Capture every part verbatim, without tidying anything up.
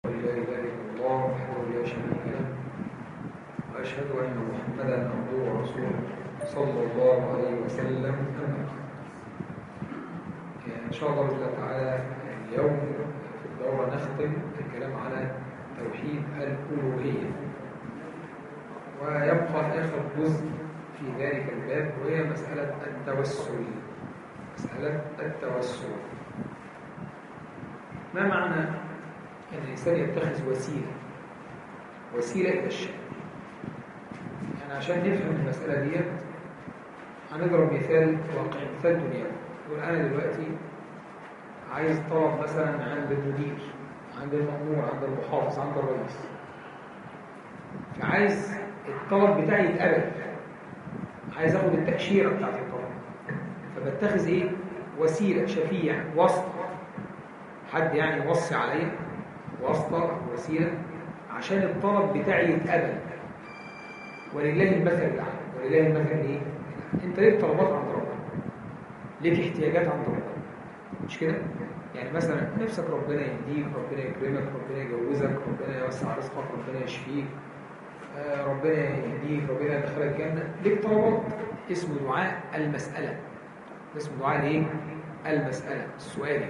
لا إله إلا الله وحده لا شريك له وأشهد أن محمدا عبده ورسوله صلى الله عليه وسلم. إن شاء الله بإذن الله تعالى اليوم في الدورة نختم الكلام على توحيد الألوهية، ويبقى آخر جزء في ذلك الباب وهي مسألة التوسل. مسألة التوسل ما معنى أن الإنسان يتخذ وسيلة وسيلة إلى الشيء؟ يعني عشان نفهم المسألة دي هنضرب مثال واقعي، مثال دنيوي. يقول أنا دلوقتي عايز طلب مثلا عند المدير، عند المأمور، عند المحافظ، عند الرئيس، فعايز الطلب بتاعي يتقبل، عايز أخد التأشيرة بتاعت الطلب، فبتخذ إيه؟ وسيلة، شفيع، واسطة، حد يعني يوصي عليا، واسطة أو وسيلة عشان الطلب بتاعي يتقبل. ولله المثل الأعلى. ولله المثل إيه؟ أنت ليك طلبات عند ربنا، ليك احتياجات عند ربنا، مش كده؟ يعني مثلا نفسك ربنا يهديك، ربنا يكرمك، ربنا يجوزك، ربنا يوسع رزقك، ربنا يشفيك، آه ربنا يهديك، ربنا يدخلك الجنة. ليك طلبات اسمه دعاء المسألة. اسمه دعاء الايه؟ المسألة، السؤال.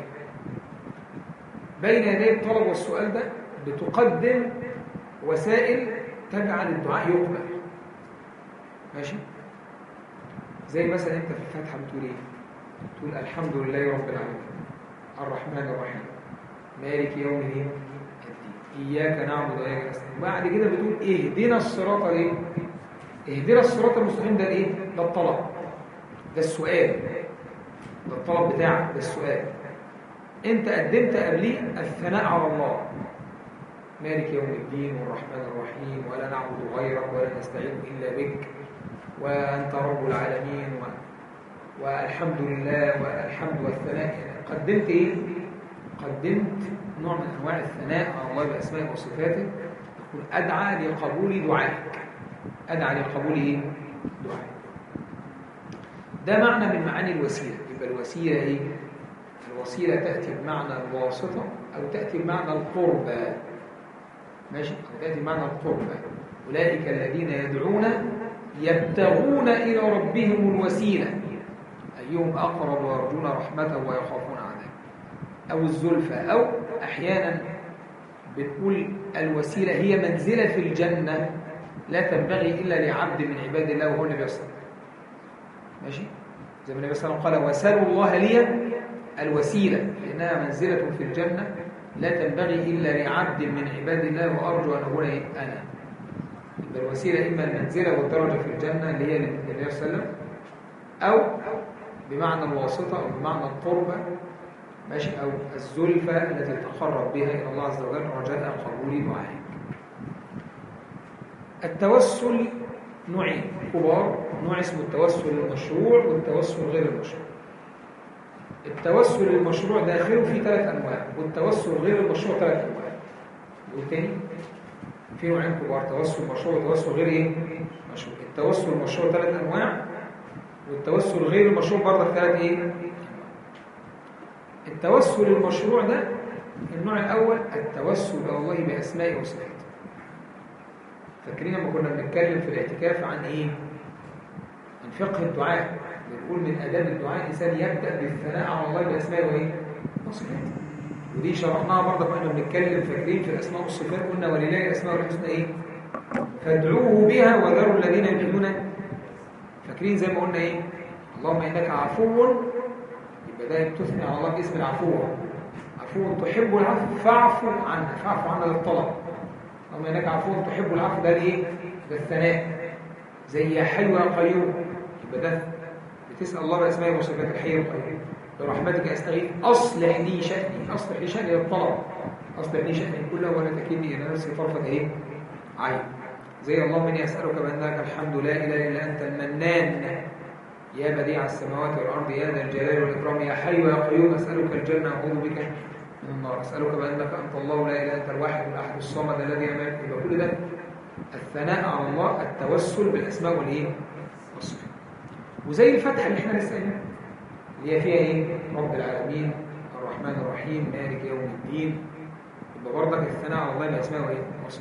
بين يدي الطلب والسؤال ده بتقدم وسائل تجعل الدعاء يقبل. ماشي؟ زي مثلا انت في الفاتحة بتقول ايه؟ تقول الحمد لله رب العالمين الرحمن الرحيم مالك يوم الدين إياك نعبد وإياك نستعين. بعد كده بتقول اهدنا الصراط الايه؟ اهدنا الصراط المستقيم. ده الايه؟ ده الطلب، ده السؤال، ده الطلب بتاعك، ده السؤال. انت قدمت قبليه الثناء على الله، مالك يوم الدين والرحمن الرحيم ولا نعبد غيرك ولا نستعين إلا بك وأنت رب العالمين و... والحمد لله والحمد والثناء. قدمت ايه؟ قدمت نوع من انواع الثناء على الله باسمائه وصفاته. يقول ادعى لقبول دعائك، ادعى لقبول ايه؟ دعائك. ده معنى من معاني الوسيله. يبقى الوسيله ايه؟ الوسيله تاتي بمعنى الواسطه او تاتي بمعنى القربى. ماشي؟ او تاتي بمعنى القربى. اولئك الذين يدعون يبتغون الى ربهم الوسيله أيهم أقرب ويرجون رحمته ويخافون عذابه، أو الزلفى. أو أحيانا بنقول الوسيلة هي منزلة في الجنة لا تنبغي إلا لعبد من عباد الله، وهو النبي صلى الله عليه وسلم. ماشي؟ زي ما النبي صلى الله عليه وسلم قال وسلوا الله لي الوسيلة لأنها منزلة في الجنة لا تنبغي إلا لعبد من عباد الله وأرجو أن أكون أنا. يبقى الوسيلة إما المنزلة والدرجة في الجنة اللي هي النبي صلى الله عليه وسلم، أو بمعنى الواسطة أو بمعنى القربة. ماشي؟ أو الزلفة التي تقرب بها إلى الله عز وجل رجاء قبول دعائك. التوسل نوعين كبار، نوع اسمه التوسل المشروع والتوسل غير المشروع. التوسل المشروع داخله فيه ثلاث أنواع، والتوسل غير المشروع ثلاث أنواع. يقول تاني في نوعين كبار، توسل مشروع وتوسل غير ايه؟ مشروع. التوسل المشروع ثلاث أنواع، والتوسل غير المشروع برضه ثلاث ايه؟ التوسل المشروع ده النوع الاول التوسل الى الله باسمائه وصفاته. فاكرين لما كنا بنتكلم في الاعتكاف عن ايه؟ عن فقه الدعاء. بنقول من اداب الدعاء الانسان يبدا بالثناء على الله باسمائه وايه؟ وصفاته. ودي شرحناها برضه كنا بنتكلم، فاكرين في الاسماء والصفات قلنا ولله الاسماء الحسنى ايه؟ فادعوه بها وذروا الذين يلحدون. فاكرين زي ما قلنا ايه؟ اللهم انك عفو، يبقى ده بتثني على الله باسم العفو. عفو تحب العفو فاعفو عنا، فاعفو عنا للطلب. اللهم انك عفو تحب العفو، ده الايه؟ ده الثناء. زي يا حي يا قيوم، يبقى ده بتسال الله باسمائه وصفاته الحي القيوم. برحمتك استغيث اصلح لي شأني، اصلح لي شأني للطلب، اصلح لي شأني كله ولا تكلني الى نفسي طرفة ايه؟ عين. زي اللهم اني اسالك بانك الحمد لا اله الا انت المنان يا بديع السماوات والارض يا ذا الجلال والاكرام يا حي يا قيوم اسالك الجنه واعوذ بك من النار. اسالك بانك انت الله لا اله الا انت الواحد الاحد الصمد الذي لم يلد. يبقى كل ده الثناء على الله، التوسل بالاسماء والايه؟ والصفات. وزي الفتحه اللي احنا لسه قايلينها اللي هي فيها ايه؟ رب العالمين الرحمن الرحيم مالك يوم الدين يبقى برضك الثناء على الله بأسماء وإيه؟ وصفات.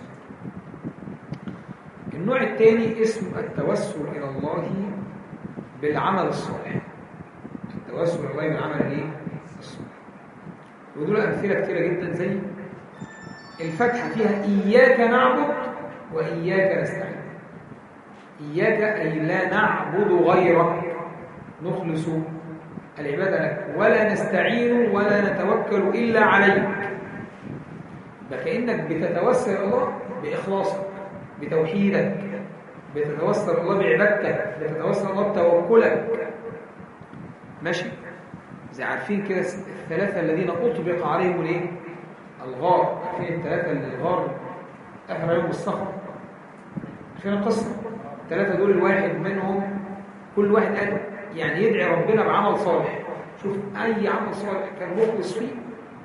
النوع الثاني اسمه التوسل إلى الله بالعمل الصالح. التوسل إلى الله بالعمل الإيه؟ الصالح. ودول أمثلة كثيرة جدا، زي الفتحة فيها إياك نعبد وإياك نستعين. إياك أي لا نعبد غيرك، نخلص العبادة لك، ولا نستعين ولا نتوكل إلا عليك. فكأنك بتتوسل إلى الله بإخلاصك، بتوحيدك، بتتوسل إلى الله بعبادتك، بتتوسل إلى الله بتوكلك. ماشي؟ زي عارفين كده الثلاثة الذين أطبق عليهم الإيه؟ الغار. عارفين الثلاثة اللي الغار أحرى يوم بالصخر؟ عارفين القصة؟ الثلاثة دول الواحد منهم كل واحد قال يعني يدعي ربنا بعمل صالح. شوف أي عمل صالح كان مخلص فيه،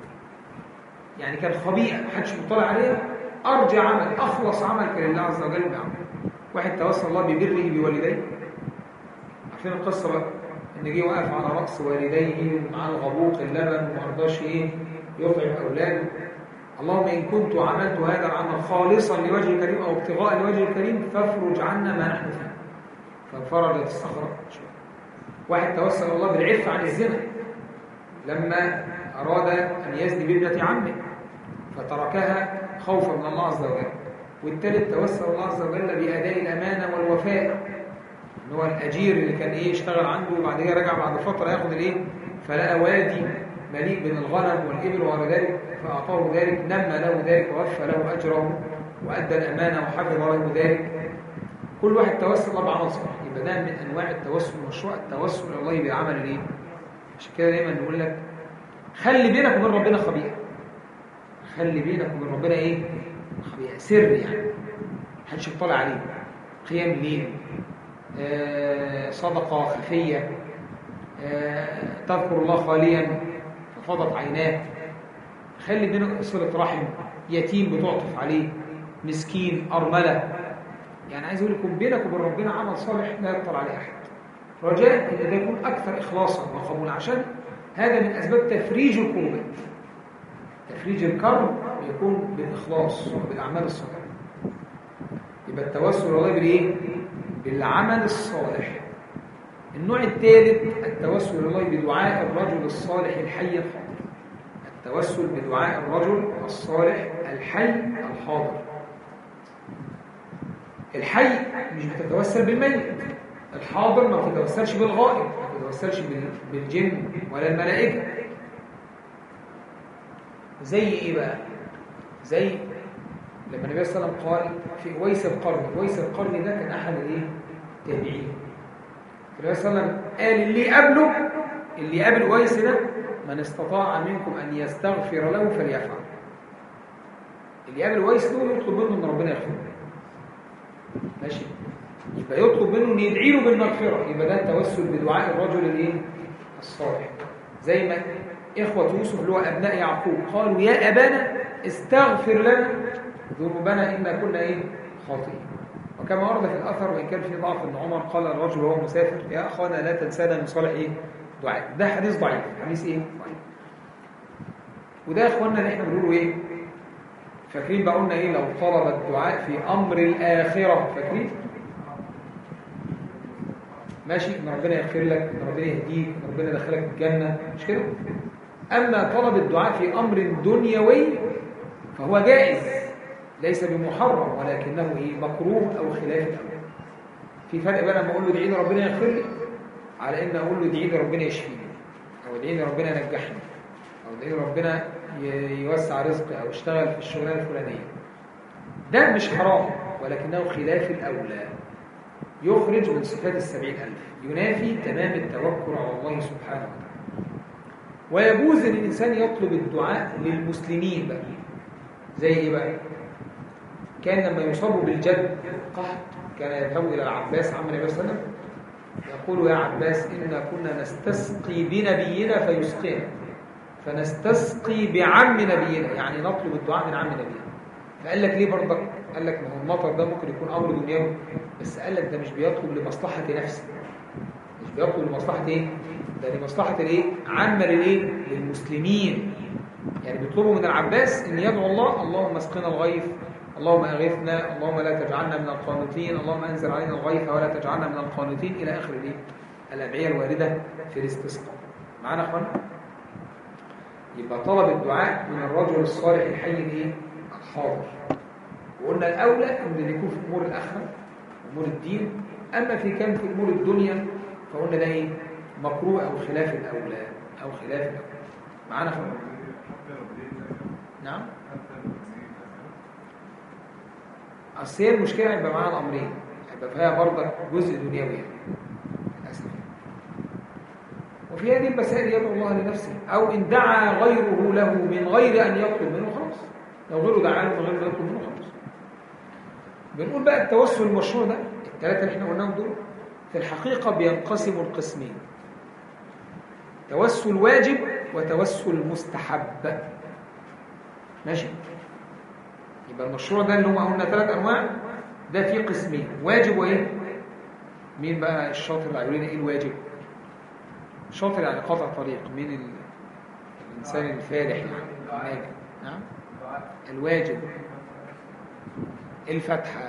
يعني كان خبيئة محدش مطلع عليها، أرجى عمل أخلص عمل كان لله عز وجل بعمل. واحد توسل الله ببره بوالديه. عارفين القصة بقى؟ إن جه وقف على رأس والديه ومعاه الغبوق اللبن وما رضاش إيه يطعم أولاده. اللهم إن كنت عملت هذا العمل خالصا لوجه الكريم أو ابتغاء لوجه الكريم فافرج عنا ما نحن فيه. فانفرجت الصخرة. واحد توسل الله بالعفة عن الزنا لما أراد أن يزني بابنة عمه فتركها خوفا من الله عز وجل. والثالث توسل الله عز وجل بأداء الأمانة والوفاء، إن هو الأجير اللي كان إيه يشتغل عنده وبعد كده رجع بعد فترة ياخد الإيه، فلقى وادي مليء من الغنم والإبل وغير ذلك فأعطاه ذلك، نمى له ذلك ووفى له أجره وأدى الأمانة وحفظ له ذلك. كل واحد توسل الله بعمل صالح. يبقى ده من أنواع التوسل المشروع، التوسل إلى الله بعمل الإيه؟ عشان كده دايما نقول لك خلي بينك وبين ربنا خبيئة. خلي بينك وبين ربنا إيه؟ خبيئة، سر يعني محدش يطلع عليه. قيام ليل، آه، صدقة خفية، آه، تذكر الله خاليا ففضت عيناه. خلي بينك صلة رحم، يتيم بتعطف عليه، مسكين، أرملة. يعني عايز أقول لكم بينك وبين ربنا عمل صالح لا يطلع عليه أحد. رجاء أن يكون أكثر إخلاصا وقبولا، عشان هذا من أسباب تفريج الكروبات. تفريج الكرب يكون بالإخلاص وبالأعمال الصالحة. يبقى التوسل إلى الله بالإيه؟ بالعمل الصالح. النوع الثالث التوسل إلى الله بدعاء الرجل الصالح الحي الحاضر. التوسل بدعاء الرجل الصالح الحي الحاضر. الحي مش بتتوسل بالميت، الحاضر ما بتتوسلش بالغائب، ما بتتوسلش بالجن ولا الملائكة. زي ايه بقى؟ زي لما النبي صلى الله عليه وسلم قال في أويس القرن. أويس القرن ده كان أحد الايه؟ التابعين. النبي صلى الله عليه وسلم قال اللي قبله، اللي قبل أويس ده من استطاع منكم أن يستغفر له فليفعل. اللي قبل أويس دول يطلب منه أن ربنا يغفر له. ماشي؟ يبقى يطلب منه أن يدعي له بالمغفرة. يبقى ده التوسل بدعاء الرجل الايه؟ الصالح. زي ما إخوة يوسف اللي هو أبناء يعقوب قالوا يا أبانا استغفر لنا ذنوبنا إنا كنا إيه؟ خاطئين. وكما ورد في الأثر وإن كان في ضعف ابن عمر قال الرجل وهو مسافر يا أخوانا لا تنسانا من صالح إيه؟ دعاء. ده حديث ضعيف، حديث إيه؟ ضعيف. وده يا أخوانا اللي إحنا بنقوله إيه؟ فاكرين بقى قلنا إيه؟ لو طلب الدعاء في أمر الآخرة، فاكرين؟ ماشي؟ إن ربنا يغفر لك، إن ربنا يهديك، إن ربنا يدخلك الجنة، مش كده؟ أما طلب الدعاء في أمر دنيوي فهو جائز، ليس بمحرم، ولكنه إيه؟ مكروه أو خلاف الأمر. في فرق بقى لما أقول له ادعي لي ربنا يغفر لي على إن أقول له ادعي لي ربنا يشفيني، أو ادعي لي ربنا ينجحني، أو ادعي لي ربنا يوسع رزقي، أو اشتغل في الشغلانة الفلانية. ده مش حرام، ولكنه خلاف الأولى، يخرج من صفات السبعين ألف، ينافي تمام التوكل على الله سبحانه وتعالى. ويجوز ان الانسان يطلب الدعاء للمسلمين بقى. زي ايه بقى؟ كان لما يصابوا بالجد قحط كان يذهب الى العباس عم النبي صلى الله عليه وسلم يقول يا عباس إنا كنا نستسقي بنبينا فيسقينا، فنستسقي بعم نبينا، يعني نطلب الدعاء من عم نبينا. فقال لك ليه برضك؟ قال لك ما هو المطر ده ممكن يكون امر دنيوي، بس قال لك ده مش بيطلب لمصلحه نفسه، مش بيطلب لمصلحه ايه؟ ده لمصلحه الايه؟ عامه للايه؟ للمسلمين. يعني بيطلبوا من العباس ان يدعو الله اللهم اسقنا الغيث، اللهم اغثنا، اللهم لا تجعلنا من القانطين، اللهم انزل علينا الغيث ولا تجعلنا من القانطين، الى اخر الايه الادعيه الوارده في الاستسقاء. معانا يا اخوانا؟ يبقى طلب الدعاء من الرجل الصالح الحي الايه الحاضر. وقلنا الاولى ان اللي يكون في امور الاخره امور الدين، اما في كان في امور الدنيا فقلنا ده ايه مكروه او خلاف الاولى او خلاف الاولى. معانا يا اخوانا؟ نعم. اصل هي المشكله يبقى معاها الامرين، يبقى فيها برضه جزء دنيوي يعني للاسف. وفي هذه المسائل يدعو الله لنفسه، او ان دعا غيره له من غير ان يطلب منه خلاص، لو غيره دعا له من غير ان يطلب منه خلاص. بنقول بقى التوسل المشروع ده الثلاثه اللي احنا قلناهم دول في الحقيقه بينقسموا لقسمين: توسل واجب وتوسل مستحب. ماشي؟ يبقى المشروع ده اللي هم قلنا ثلاث انواع، ده فيه قسمين: واجب وايه؟ مين بقى الشاطر اللي هيقول لنا ايه الواجب؟ شاطر يعني قطع طريق، مين ال... الانسان الفالح يعني الناجح. نعم. الواجب الفاتحه،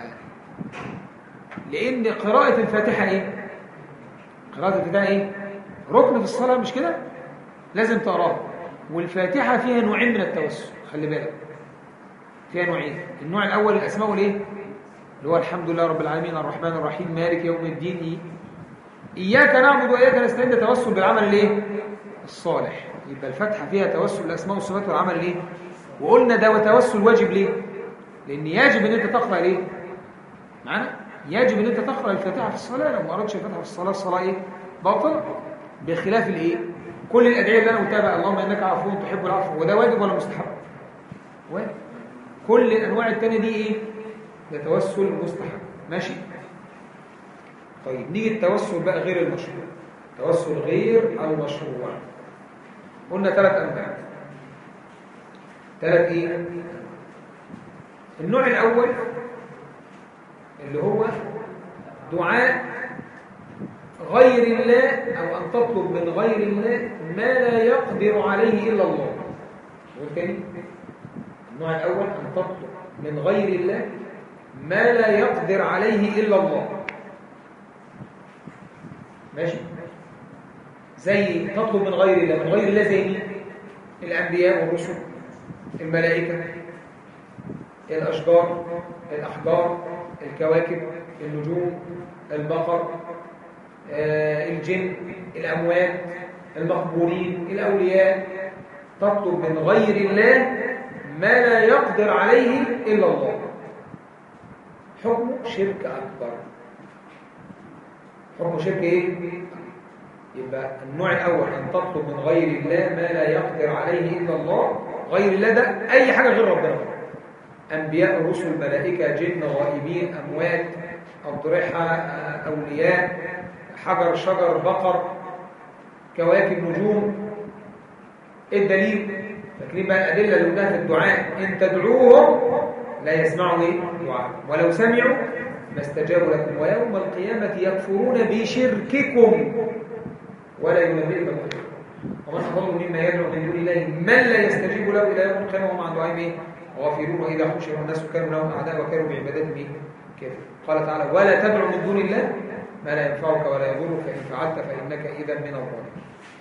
لان قراءه الفاتحه ايه؟ قراءه الفاتحه ايه؟ ركن في الصلاه، مش كده؟ لازم تقراها. والفاتحه فيها نوعين من التوسل، خلي بالك فيها نوعين. النوع الاول الاسماء والايه اللي هو الحمد لله رب العالمين الرحمن الرحيم مالك يوم الدين، إيه؟ اياك نعبد واياك نستعين، ده توسل بالعمل الايه الصالح. يبقى الفاتحه فيها توسل الاسماء والصفات والعمل الايه. وقلنا ده توسل واجب ليه؟ لان يجب ان انت تقرا الايه معانا، يجب ان انت تقرا الفاتحه في الصلاه. لو ما قراتش الفاتحه في الصلاه الصلاه ايه باطله، بخلاف الايه كل الادعيه اللي انا قلتها بقى اللهم انك عفو تحب العفو، وده واجب ولا مستحب؟ واجب. كل الانواع الثانيه دي ايه ده توسل مستحب. ماشي. طيب نيجي التوسل بقى غير المشروع، توسل غير المشروع. قلنا ثلاث انواع. ثلاث ايه؟ النوع الاول اللي هو دعاء غير الله، او ان تطلب من غير الله ما لا يقدر عليه الا الله. والثاني النوع الاول ان تطلب من غير الله ما لا يقدر عليه الا الله. ماشي. زي تطلب من غير الله، من غير الله زي مين؟ الانبياء والرسل، الملائكه، الاشجار، الاحجار، الكواكب، النجوم، البقر، آه، الجن، الاموات، المقبورين، الاولياء. تطلب من غير الله ما لا يقدر عليه الا الله. حكمه شرك اكبر. حكمه شرك ايه؟ يبقى النوع الاول ان تطلب من غير الله ما لا يقدر عليه الا الله. غير الله ده اي حاجه غير ربنا، انبياء، رسل، ملائكه، جن، غائبين، اموات، اضرحه، اولياء، حجر، شجر، بقر، كواكب، نجوم. ايه الدليل؟ فاكرين بقى الادله اللي قلناها في الدعاء: ان تدعوهم لا يسمعوا ايه دعاء، ولو سمعوا ما استجابوا لكم، ويوم القيامه يكفرون بشرككم ولا ينبئك خبير. ومن اضل مما يدعو من دون الله من لا يستجيب له الى يوم القيامه وهم عن دعائهم ايه غافلون، واذا حشر الناس كانوا لهم اعداء وكانوا بعبادتهم ايه كافرين. قال تعالى: ولا تدع من دون الله ما لا ينفعك ولا يضرك، فان فعلت فانك اذا من الظالمين.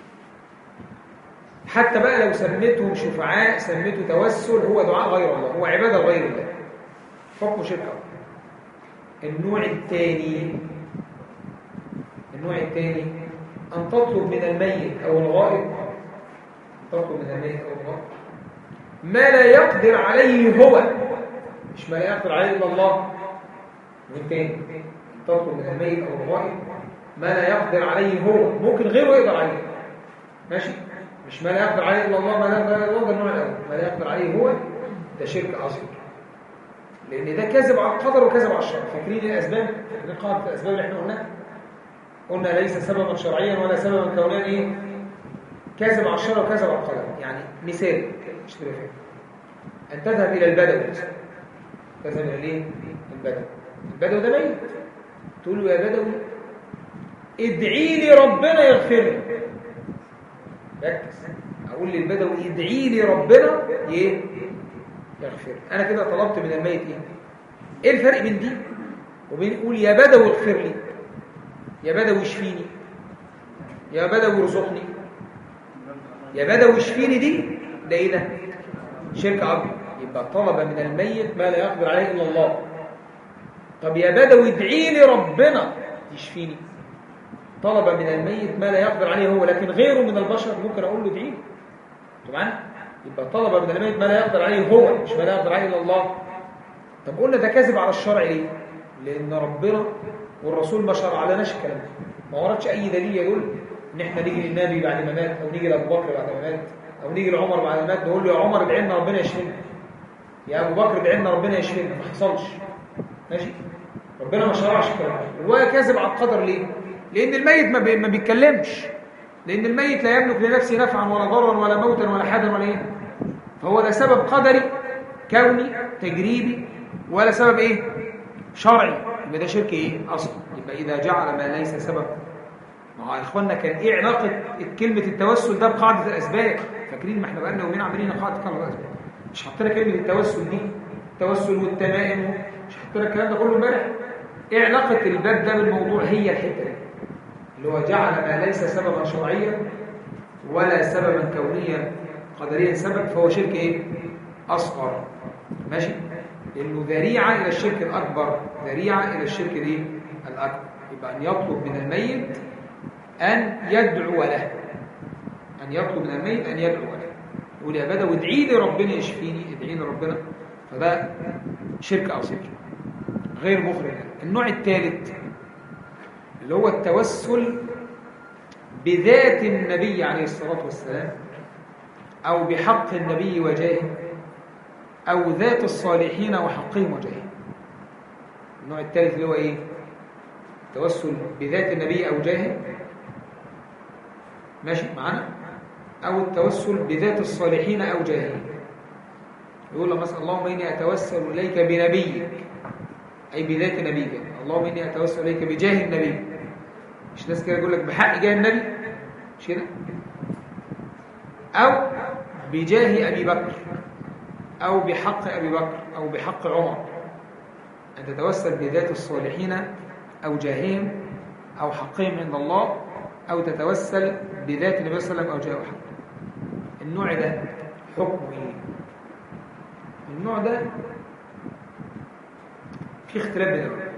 حتى بقى لو سميتهم شفعاء، سميته توسل، هو دعاء غير الله، هو عباده غير الله، حكمه شرك. النوع الثاني النوع الثاني ان تطلب من الميت او الغائب، تطلب من الميت او الغائب ما لا يقدر عليه هو، مش ما لا يقدر عليه الا الله. والثاني تطلب من الميت او الغائب ما لا يقدر عليه هو، ممكن غيره يقدر عليه. ماشي. مش ما لا يقدر عليه الا الله، ما لا يقدر عليه الا الله ده النوع الاول. ما لا يقدر عليه هو ده شرك اصغر، لان ده كذب على القدر وكذب على الشرع. فاكرين الاسباب؟ فاكرين قاعده الاسباب اللي احنا قلناها؟ قلنا ليس سببا شرعيا ولا سببا كونيا ايه كذب على الشرع وكذب على القدر. يعني مثال اشتري فيه: ان تذهب الى البدو مثلا، تذهب الى ايه البدو، البدو ده ميت، تقول له يا بدوي ادعي لي ربنا يغفر لي. ركز، اقول للبدوي ادعي لي ربنا ايه يغفر. انا كده طلبت من الميت ايه ايه الفرق بين دي وبين يقول يا بدوي اغفر لي، يا بدوي اشفيني، يا بدوي ارزقني؟ يا بدوي اشفيني دي ده ايه ده؟ شرك اكبر. يبقى طلب من الميت ما لا يقدر عليه الا الله. طب يا بدوي ادعي لي ربنا يشفيني، طلب من الميت ما لا يقدر عليه هو، لكن غيره من البشر ممكن اقول له ادعي لي. طبعا يبقى طلب من الميت ما لا يقدر عليه هو، مش ما لا يقدر عليه الا الله. طب قلنا ده كاذب على الشرع ليه؟ لان ربنا والرسول ما شرع لناش الكلام ده، ما وردش اي دليل يدل ان احنا نيجي للنبي بعد ما مات، او نيجي لابو بكر بعد ما مات، او نيجي لعمر بعد ما مات نقول له يا عمر ادعي لنا ربنا يشفينا، يا ابو بكر ادعي لنا ربنا يشفينا. ما حصلش. ماشي؟ ربنا ما شرعش الكلام ده. هو كاذب على القدر ليه؟ لان الميت ما, بي... ما بيتكلمش، لان الميت لا يملك لنفسه نفعا ولا ضرا ولا موتا ولا حدا ولا ايه، فهو ده سبب قدري كوني تجريبي ولا سبب ايه شرعي. يبقى ده شرك ايه اصلا. يبقى اذا جعل ما ليس سبب. ما هو يا اخوانا كان ايه علاقه كلمه التوسل ده بقاعده الاسباب؟ فاكرين ما احنا بقالنا يومين عاملين قاعده قاعده الاسباب، مش حطينا كلمه التوسل دي، التوسل والتمائم، مش حطينا الكلام ده كله امبارح؟ ايه علاقه الباب ده بالموضوع؟ هي الحته دي اللي هو جعل ما ليس سببا شرعيا ولا سببا كونيا قدريا سبب، فهو شرك ايه اصغر. ماشي؟ لانه ذريعه الى الشرك الاكبر، ذريعه الى الشرك الايه الاكبر. يبقى ان يطلب من الميت ان يدعو له، ان يطلب من الميت ان يدعو له، يقول يا بدوي ادعي لي ربنا يشفيني، ادعي لي ربنا، فده شرك اصغر غير مخرج. النوع الثالث اللي هو التوسل بذات النبي عليه الصلاة والسلام، أو بحق النبي وجاهه، أو ذات الصالحين وحقهم وجاهه. النوع الثالث اللي هو إيه؟ التوسل بذات النبي أو جاهه، ماشي معنا؟ أو التوسل بذات الصالحين أو جاهه. يقول له مثلا اللهم إني أتوسل إليك بنبيك، أي بذات نبيك. اللهم إني أتوسل إليك بجاه النبي. مش ناس كده يقول لك بحق جاه النبي، مش كده؟ أو بجاه أبي بكر، أو بحق أبي بكر، أو بحق عمر. أن تتوسل بذات الصالحين أو جاههم أو حقهم عند الله، أو تتوسل بذات النبي صلى الله عليه وسلم أو جاهه حق. النوع ده حكمه إيه؟ النوع ده في اختلاف بين العلماء.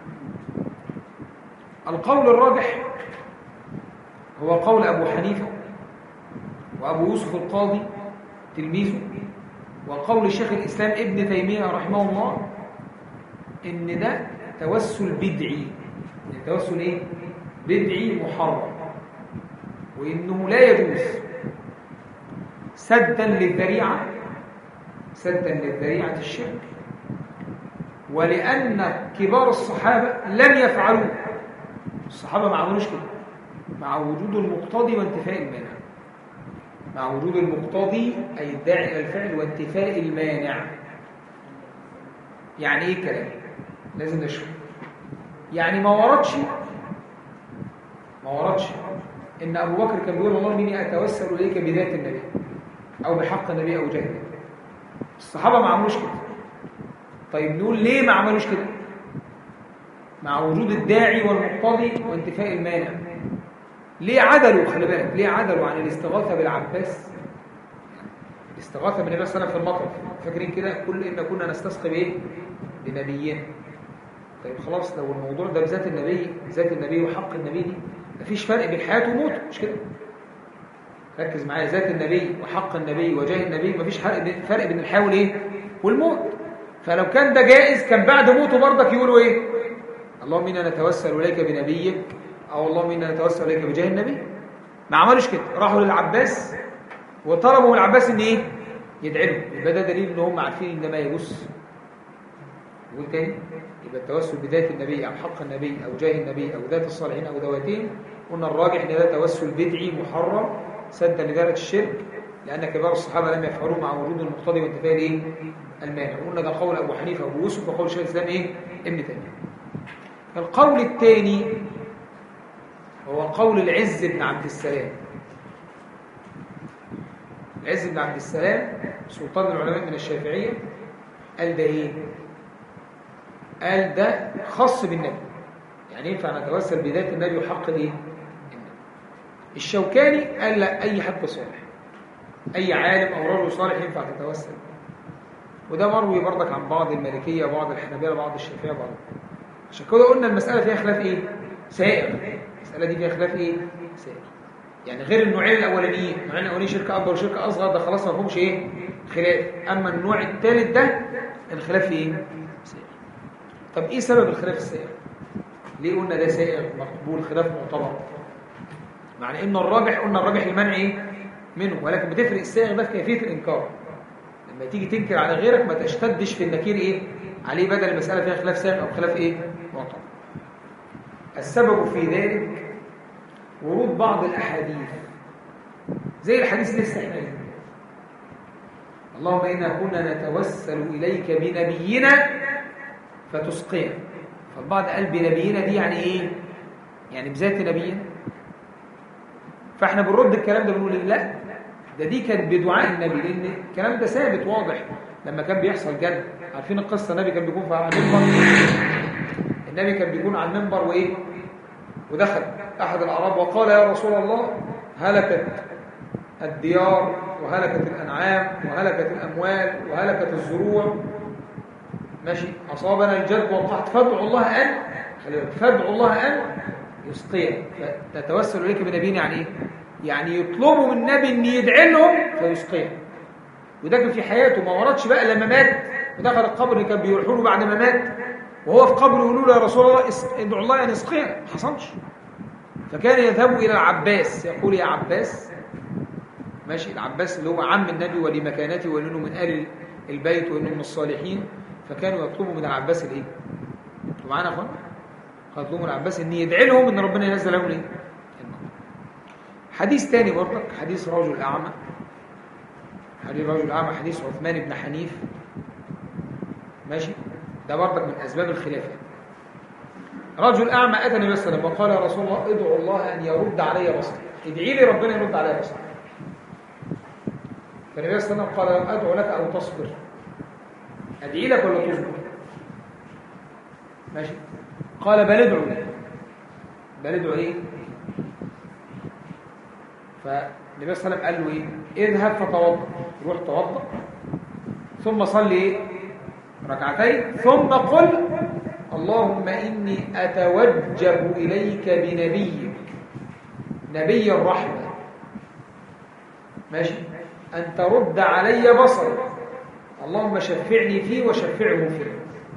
القول الراجح هو قول أبو حنيفة وأبو يوسف القاضي تلميذه، وقول شيخ الإسلام ابن تيمية رحمه الله، إن ده توسل بدعي. التوسل إيه؟ بدعي محرم، وإنه لا يجوز سدا للذريعة، سدا للذريعة الشرك، ولأن كبار الصحابة لم يفعلوه. الصحابة ما عملوش كده، مع وجود المقتضي وانتفاء المانع. مع وجود المقتضي أي الداعي إلى الفعل وانتفاء المانع. يعني إيه كلام؟ لازم نشوف. يعني ما وردش ما وردش إن أبو بكر كان بيقول اللهم إني أتوسل إليك بذات النبي أو بحق النبي أو جاه النبي. الصحابة ما عملوش كده. طيب نقول ليه ما عملوش كده؟ مع وجود الداعي والمقتضي وانتفاء المانع. ليه عدلوا؟ خلي بالك، ليه عدلوا عن الاستغاثة بالعباس؟ الاستغاثة بالنبي صلى الله عليه وسلم في المطر، فاكرين كده؟ كل إن كنا نستسقي بإيه؟ بنبينا. طيب خلاص، لو الموضوع ده بذات النبي، ذات النبي وحق النبي دي، مفيش فرق بين حياته وموته، مش كده؟ ركز معايا، ذات النبي وحق النبي وجاه النبي، مفيش فرق بين فرق بين الحياة والايه؟ والموت. فلو كان ده جائز كان بعد موته برضك يقولوا ايه؟ اللهم انا نتوسل اليك بنبيك، او اللهم انا نتوسل اليك بجاه النبي. ما عملوش كده، راحوا للعباس وطلبوا من العباس ان ايه؟ يدعي له. يبقى ده دليل ان هم عارفين ان ما يجوز. نقول تاني، يبقى التوسل بذات النبي او حق النبي او جاه النبي او ذات الصالحين او ذواتين، قلنا الراجح ان ده توسل بدعي محرم سدا لدرجه الشرك، لان كبار الصحابه لم يفعلوه مع وجود المقتضي وانتفاء الايه؟ المانع. قلنا ده قول ابو حنيفه وابو يوسف وقول شيخ الاسلام ايه؟ ابن تيميه. القول الثاني هو قول العز بن عبد السلام، عز بن عبد السلام سلطان العلماء من الشافعية قال ده ايه؟ قال ده خاص بالنبي، يعني ينفع نتوسل بذات النبي وحق الايه؟ الشوكاني قال لا، اي حد صالح، اي عالم او رجل صالح ينفع تتوسل. وده مروي برضك عن بعض المالكيه وبعض الحنابلة وبعض الشافعيه وبعض. عشان كده قلنا المساله فيها خلاف ايه؟ سائر. المساله دي فيها خلاف ايه؟ سائر. يعني غير النوعين الاولانيين، النوعين الاولانيين شركه اكبر وشركه اصغر، ده خلاص ما فيهمش ايه؟ خلاف. اما النوع الثالث ده الخلاف فيه ايه؟ سائر. طب ايه سبب الخلاف السائر؟ ليه قلنا ده سائر مقبول خلاف معتبر؟ معنى ان الراجح قلنا الراجح المنع ايه؟ منه، ولكن بتفرق السائر ده في كيفيه الانكار. لما تيجي تنكر على غيرك ما تشتدش في النكير ايه؟ عليه، بدل المساله فيها خلاف سائر او خلاف ايه؟ معتبر. السبب في ذلك ورود بعض الاحاديث زي الحديث اللي لسه احنا اللهم انا كنا نتوسل اليك بنبينا فتسقينا. فالبعض قال بنبينا دي يعني ايه؟ يعني بذات نبينا. فاحنا بنرد الكلام ده بنقول لا، ده دي كانت بدعاء النبي، لان الكلام ده ثابت واضح لما كان بيحصل جد. عارفين القصه؟ النبي كان بيكون على المنبر، النبي كان بيكون على المنبر وايه؟ ودخل احد الاعراب وقال يا رسول الله هلكت الديار وهلكت الانعام وهلكت الاموال وهلكت الزروع، ماشي، اصابنا الجد والقحط، فادعوا الله ان فادعوا الله ان يسقينا. فتتوسل اليك بنبينا يعني ايه؟ يعني يطلبوا من النبي ان يدعي لهم فيسقيهم. وده كان في حياته، ما وردش بقى لما مات ودخل القبر اللي كان بيروحوا له بعد ما مات وهو في قبره يقولوا له يا رسول الله ادعوا الله ان يسقينا، ما حصلش. فكان يذهب الى العباس يقول يا عباس، ماشي، العباس اللي هو عم النبي ولمكانته ولانه من آل البيت وانه من الصالحين، فكانوا يطلبوا من العباس الايه؟ انتوا معانا يا اخوان؟ يطلبوا من العباس ان يدعي لهم ان ربنا ينزل لهم الايه؟ حديث تاني برضك، حديث رجل اعمى. حديث رجل اعمى حديث عثمان بن حنيف، ماشي، ده برضك من اسباب الخلاف. رجل اعمى اتى النبي صلى الله عليه وسلم وقال يا رسول الله ادعو الله ان يرد علي بصري، ادعي لي ربنا يرد علي بصري. فالنبي صلى الله عليه وسلم قال ادعو لك او تصبر، ادعي لك ولا تصبر؟ ماشي، قال بل ادعو لي. بل ادعو ايه؟ فالنبي صلى الله عليه وسلم قال له ايه؟ اذهب فتوضا، روح توضا ثم صلي ايه؟ ركعتين، ثم قل اللهم اني اتوجه اليك بنبيك نبي الرحمه، ماشي، ان ترد علي بصري، اللهم شفعني فيه وشفعه فيه.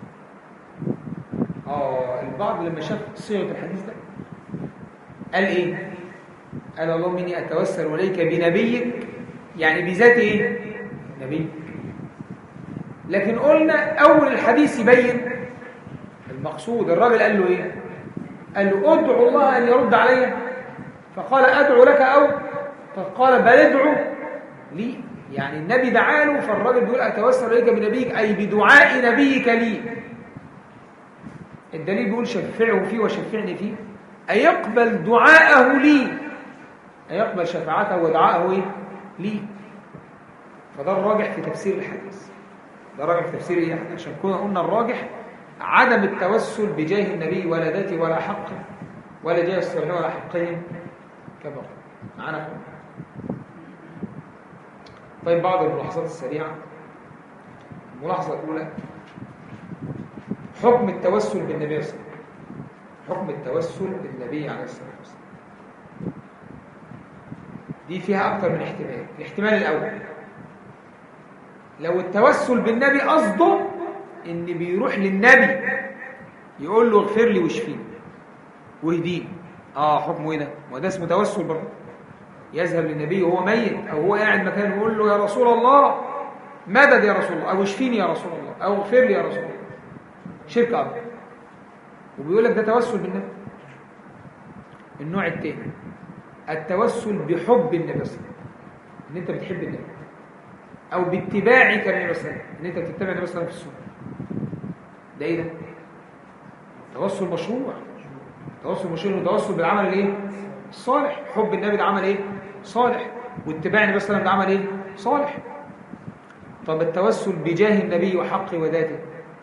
اه البعض لما شاف صيغه الحديث ده قال ايه؟ قال اللهم اني اتوسل اليك بنبيك، يعني بذات ايه؟ نبيك. لكن قلنا اول الحديث يبين المقصود. الراجل قال له ايه؟ قال له ادعو الله ان يرد علي، فقال ادعو لك او فقال بل ادعو لي، يعني النبي دعا له، فالراجل بيقول اتوسل اليك بنبيك اي بدعاء نبيك لي. الدليل بيقول شفعه فيه وشفعني فيه، اي يقبل دعاءه لي، اي يقبل شفاعته ودعاءه ايه؟ لي. فده الراجح في تفسير الحديث، ده راجح في تفسير ايه؟ عشان كنا قلنا الراجح عدم التوسل بجاه النبي ولا ذاته ولا حقه ولا جاه الصالحين ولا حقهم كبر معانا. طيب بعض الملاحظات السريعه. الملاحظه الاولى حكم التوسل بالنبي صلى الله عليه وسلم. حكم التوسل بالنبي عليه الصلاه والسلام دي فيها اكثر من احتمال. الاحتمال الاول لو التوسل بالنبي قصده ان بيروح للنبي يقول له اغفر لي واشفيني واهديني، اه حكمه ايه ده؟ وده اسمه توسل برضه. يذهب للنبي وهو ميت او هو قاعد مكانه يقول له يا رسول الله مدد يا رسول الله، او اشفيني يا رسول الله، او اغفر لي يا رسول الله. شرك اكبر، وبيقول لك ده توسل بالنبي. النوع الثاني التوسل بحب النبي صلى الله عليه وسلم، ان انت بتحب النبي، او باتباعك للنبي صلى الله عليه وسلم، ان انت بتتبع النبي صلى الله عليه وسلم في السنه. ده ايه ده؟ توسل مشروع. توسل مشروع، توسل بالعمل الايه؟ الصالح. حب النبي ده عمل ايه؟ صالح. واتباع النبي صلى الله عليه وسلم ده عمل ايه؟ صالح. طب التوسل بجاه النبي وحقه وذاته،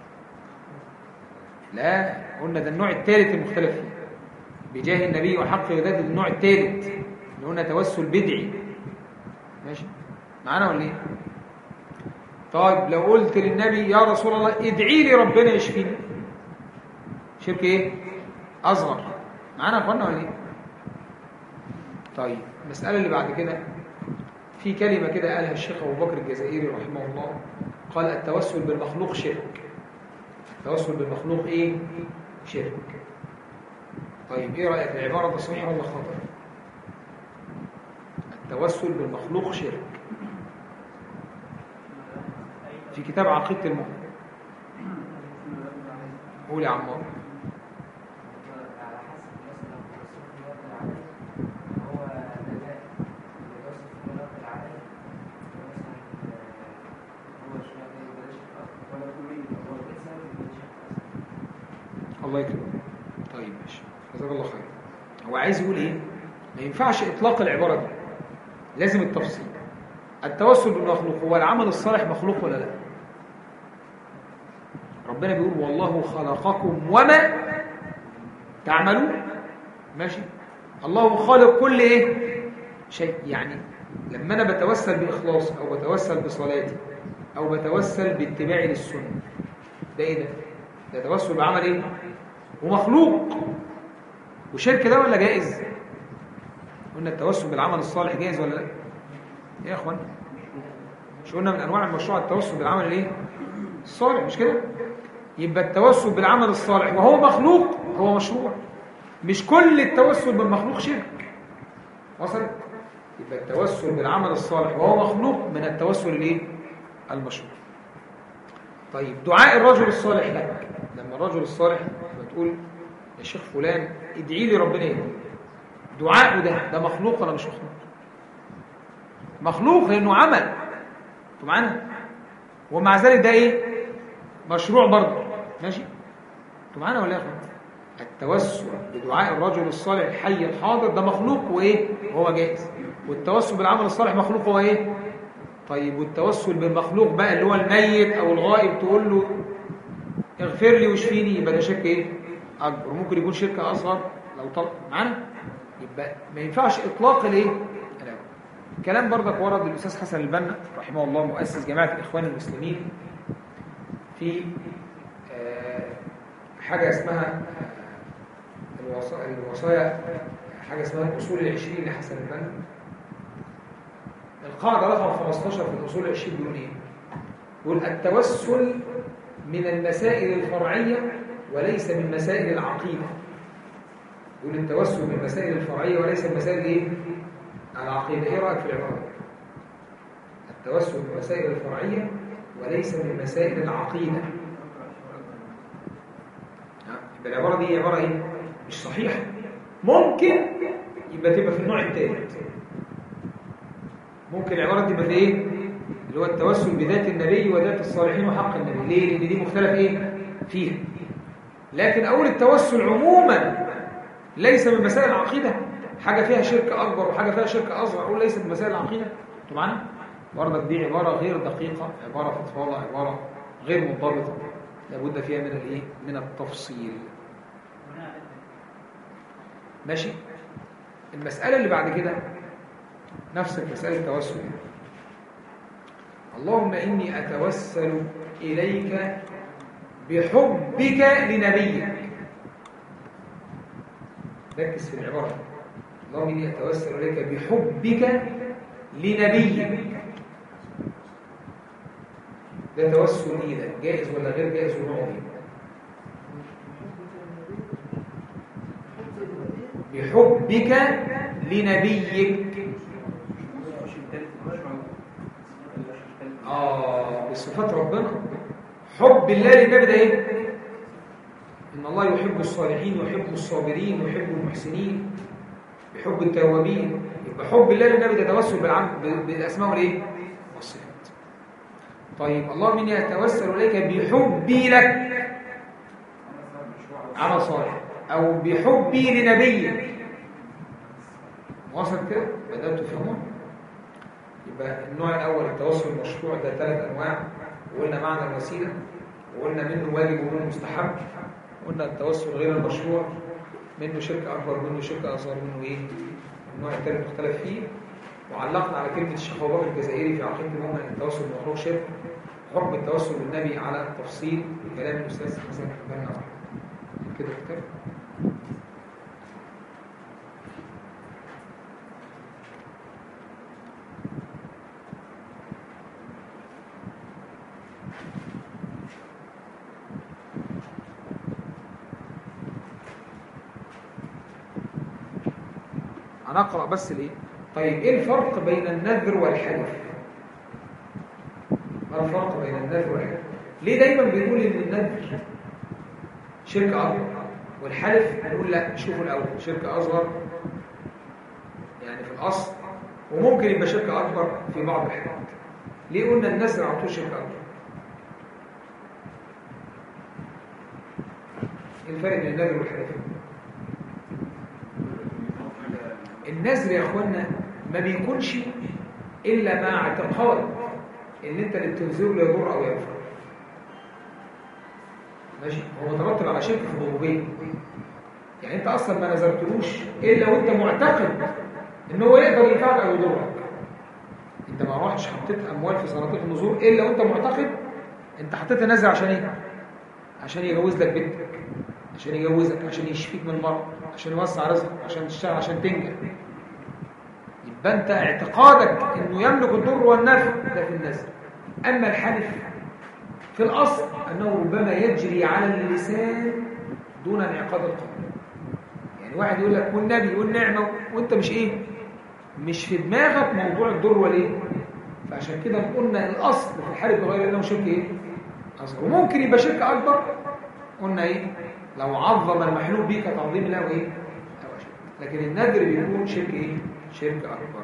لا، قلنا ده النوع الثالث المختلف فيه. بجاه النبي وحقه وذاته النوع الثالث اللي قلنا توسل بدعي. ماشي معانا ولا ايه؟ طيب لو قلت للنبي يا رسول الله ادعي لي ربنا يشفيني، شرك ايه؟ اصغر. معانا يا اخوانا ولا ايه؟ طيب المساله اللي بعد كده، في كلمه كده قالها الشيخ ابو بكر الجزائري رحمه الله، قال التوسل بالمخلوق شرك. التوسل بالمخلوق ايه؟ شرك. طيب ايه رايك، العباره دي صحيحه ولا خطا؟ التوسل بالمخلوق شرك في كتاب عقيدة المؤمن. قول يا عمار. الله يكرمك. طيب ماشي، جزاك الله خير. هو عايز يقول ايه؟ ما ينفعش اطلاق العباره دي، لازم التفصيل. التوسل بالمخلوق، هو العمل الصالح مخلوق ولا لا؟ ربنا بيقول والله خلقكم وما تعملون. ماشي، الله خالق كل ايه؟ شيء. يعني لما انا بتوسل باخلاص او بتوسل بصلاتي او بتوسل باتباعي للسنه، ده ايه ده؟ ده توسل بعمل ايه؟ ومخلوق وشرك، ده ولا جائز؟ قلنا التوسل بالعمل الصالح جائز ولا لا؟ ايه يا اخوان؟ مش قلنا من انواع المشروع التوسل بالعمل الايه؟ الصالح، مش كده؟ يبقى التوسل بالعمل الصالح وهو مخلوق هو مشروع. مش كل التوسل بالمخلوق شرك. وصلت؟ يبقى التوسل بالعمل الصالح وهو مخلوق من التوسل الايه؟ المشروع. طيب دعاء الرجل الصالح لك، لما الرجل الصالح بتقول يا شيخ فلان ادعي لي ربنا يهديك، دعاءه ده ده مخلوق ولا مش مخلوق؟ مخلوق لانه عمل. انتوا معانا؟ ومع ذلك ده ايه؟ مشروع برضه. ماشي؟ انتوا معانا ولا يا اخوان؟ التوسل بدعاء الرجل الصالح الحي الحاضر ده مخلوق وايه؟ وهو جائز. والتوسل بالعمل الصالح مخلوق هو ايه؟ طيب والتوسل بالمخلوق بقى اللي هو الميت او الغائب تقول له اغفر لي واشفيني، يبقى ده شرك ايه؟ اكبر. ممكن يكون شرك اصغر لو طلق. معانا؟ يبقى ما ينفعش اطلاق الايه؟ الكلام برضك ورد الاستاذ حسن البنا رحمه الله مؤسس جماعه الاخوان المسلمين في حاجه اسمها الوصايا، حاجه اسمها الاصول العشرين لحسن البنا. القاعده رقم خمستاشر في الاصول العشرين بيقول ايه؟ يقول التوسل من المسائل الفرعيه وليس من مسائل العقيده. يقول التوسل من المسائل الفرعيه وليس من مسائل ايه؟ العقيده. ايه رايك في العباره دي؟ التوسل من المسائل الفرعيه وليس من مسائل العقيده. يبقى العباره دي عباره ايه؟ مش صحيحه. ممكن يبقى تبقى في النوع الثالث. ممكن العباره دي تبقى ايه؟ اللي هو التوسل بذات النبي وذات الصالحين وحق النبي. ليه؟ لان دي مختلف ايه فيها. لكن اقول التوسل عموما ليس من مسائل العقيده، حاجه فيها شرك اكبر وحاجه فيها شرك اصغر، اقول ليس من مسائل العقيده. انتوا معانا؟ برضك دي عباره غير دقيقه، عباره فضفاضه، عباره غير منضبطه، لابد فيها من الايه؟ من التفصيل. ماشي؟ المساله اللي بعد كده نفس مساله التوسل. اللهم اني اتوسل اليك بحبك لنبيك. ركز في العباره. اللهم اني اتوسل اليك بحبك لنبيك. ده توسل ايه ده؟ جائز ولا غير جائز ونوعه ايه؟ بحبك لنبيك. اه بصفات ربنا. حب الله للنبي ده ايه؟ ان الله يحب الصالحين ويحب الصابرين ويحب المحسنين يحب التوابين. يبقى حب الله للنبي ده توسل بالعمل بالاسماء والايه؟ والصفات. طيب اللهم اني اتوسل اليك بحبي لك، عمل صالح، او بحبي لنبيك. وصل كده؟ بدات تفهمون؟ يبقى النوع الأول التوسل المشروع ده ثلاث أنواع، وقلنا معنى الوسيلة، وقلنا منه واجب ومنه مستحب، وقلنا التوسل غير المشروع منه شرك أكبر منه شرك أصغر منه إيه؟ النوع الثالث مختلف فيه. وعلقنا على كلمة الشيخ أبو بكر الجزائري في عقيدة هم التوسل المخلوق شرك، حكم التوسل بالنبي على التفصيل بكلام الأستاذ حسن البنا كده كده. هنقرأ بس ليه؟ طيب ايه الفرق بين النذر والحلف؟ ما الفرق بين النذر والحلف؟ ليه دايما بنقول ان النذر شرك اكبر والحلف بنقول لا شوفوا الاول شرك اصغر يعني في الاصل، وممكن يبقى شرك اكبر في بعض الحالات؟ ليه قلنا النذر على طول شرك اكبر؟ ايه الفرق بين النذر والحلف؟ النذر يا اخوانا ما بيكونش الا مع اعتقاد ان انت اللي بتنذره لا يضر او ينفع. ماشي، هو مترتب على شرك في الربوبيه. يعني انت اصلا ما نذرتلوش الا وانت معتقد ان هو يقدر ينفعك او يضرك. انت ما رحتش حطيت اموال في صناديق النذور الا وانت معتقد انت حطيت نذر عشان ايه؟ عشان يجوز لك بنتك، عشان يجوزك، عشان يشفيك من المرض، عشان يوسع رزقك، عشان تشتغل، عشان تنجح. يبقى انت اعتقادك انه يملك الضر والنفع ده في النذر. اما الحلف في الاصل انه ربما يجري على اللسان دون انعقاد القلب. يعني واحد يقول لك والنبي والنعمه وانت مش ايه؟ مش في دماغك موضوع الضر والايه؟ فعشان كده قلنا الاصل في الحلف بغير انه شرك ايه؟ اصغر. وممكن يبقى شرك اكبر، قلنا ايه؟ لو عظم المحلوف به كتعظيم الله وايه؟ لكن النذر بيكون شرك ايه؟ شرك اكبر.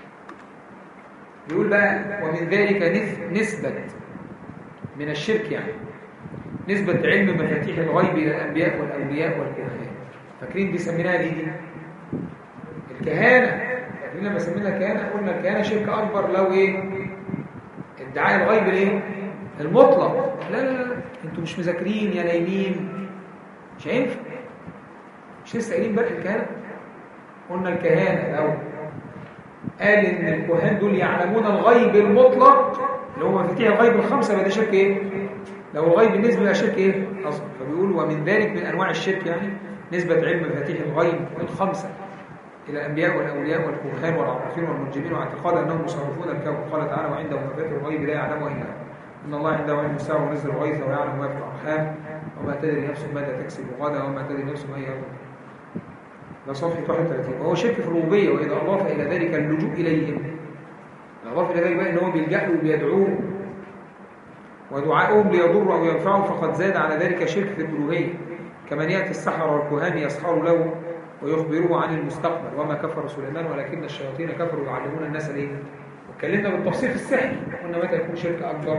بيقول بقى ومن ذلك نسبة من الشرك، يعني نسبة علم مفاتيح الغيب الى الانبياء والاولياء والكهنة. فاكرين دي سميناها دي دي الكهانة. فاكرين لما سميناها كهانة قلنا الكهانة شرك اكبر لو ايه؟ ادعاء الغيب الايه؟ المطلق. لا لا لا انتوا مش مذاكرين يا نايمين، مش هينفع. مش لسه قايلين بقى الكهانة؟ قلنا الكهانة لو قال ان الكهان دول يعلمون الغيب المطلق اللي هو مفاتيح الغيب الخمسه، يبقى ده شرك ايه؟ لو الغيب بالنسبه الى شرك ايه؟ اصغر. فبيقول ومن ذلك من انواع الشرك يعني نسبه علم مفاتيح الغيب الخمسه الى الانبياء والاولياء والكهان والعارفين والمنجمين، واعتقاد انهم مصرفون الكون. قال تعالى وعنده مفاتيح الغيب لا يعلمها الا هو، ان الله عنده علم الساعه وينزل الغيث ويعلم ما في الارحام وما تدري نفس ماذا تكسب غدا وما تدري نفس ما يغد. ده صفحة واحد وثلاثين. وهو شرك في الربوبية، وإذا أضاف إلى ذلك اللجوء إليهم، أضاف إلى ذلك بقى إن هو بيلجأ له وبيدعوه ودعائهم ليضر أو ينفعه، فقد زاد على ذلك شرك في الألوهية. كمن يأتي السحرة والكهان يسحروا له ويخبروه عن المستقبل وما كفر سليمان ولكن الشياطين كفروا يعلمون الناس ليه. واتكلمنا بالتفصيل في السحر، قلنا متى يكون شرك أكبر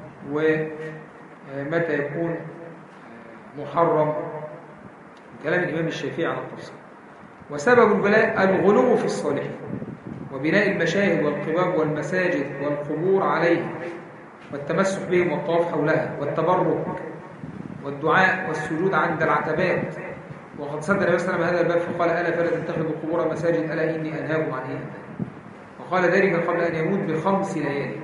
ومتى يكون محرم، كلام الإمام الشافعي على التفصيل. وسبب البلاء الغلو في الصالحين وبناء المشاهد والقباب والمساجد والقبور عليها والتمسح بهم والطواف حولها والتبرك والدعاء والسجود عند العتبات. وقد صدر النبي صلى الله عليه وسلم هذا الباب فقال ألا فلا تتخذوا القبور مساجد ألا إني أنهاكم عن إيه. وقال ذلك قبل أن يموت بخمس ليالي.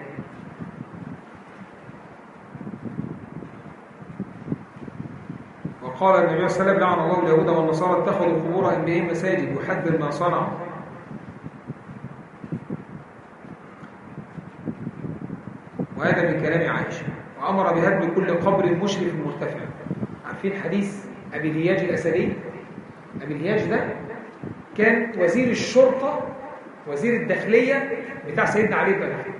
قال النبي صلى الله عليه وسلم لعن الله اليهود والنصارى اتخذوا قبور انبيائهم مساجد، يحذر ما صنعوا. وهذا من كلام عائشه. وامر بهدم كل قبر مشرف مرتفع. عارفين حديث ابي الهياج الاسدي؟ ابي الهياج ده كان وزير الشرطه وزير الداخليه بتاع سيدنا علي بن ابي طالب.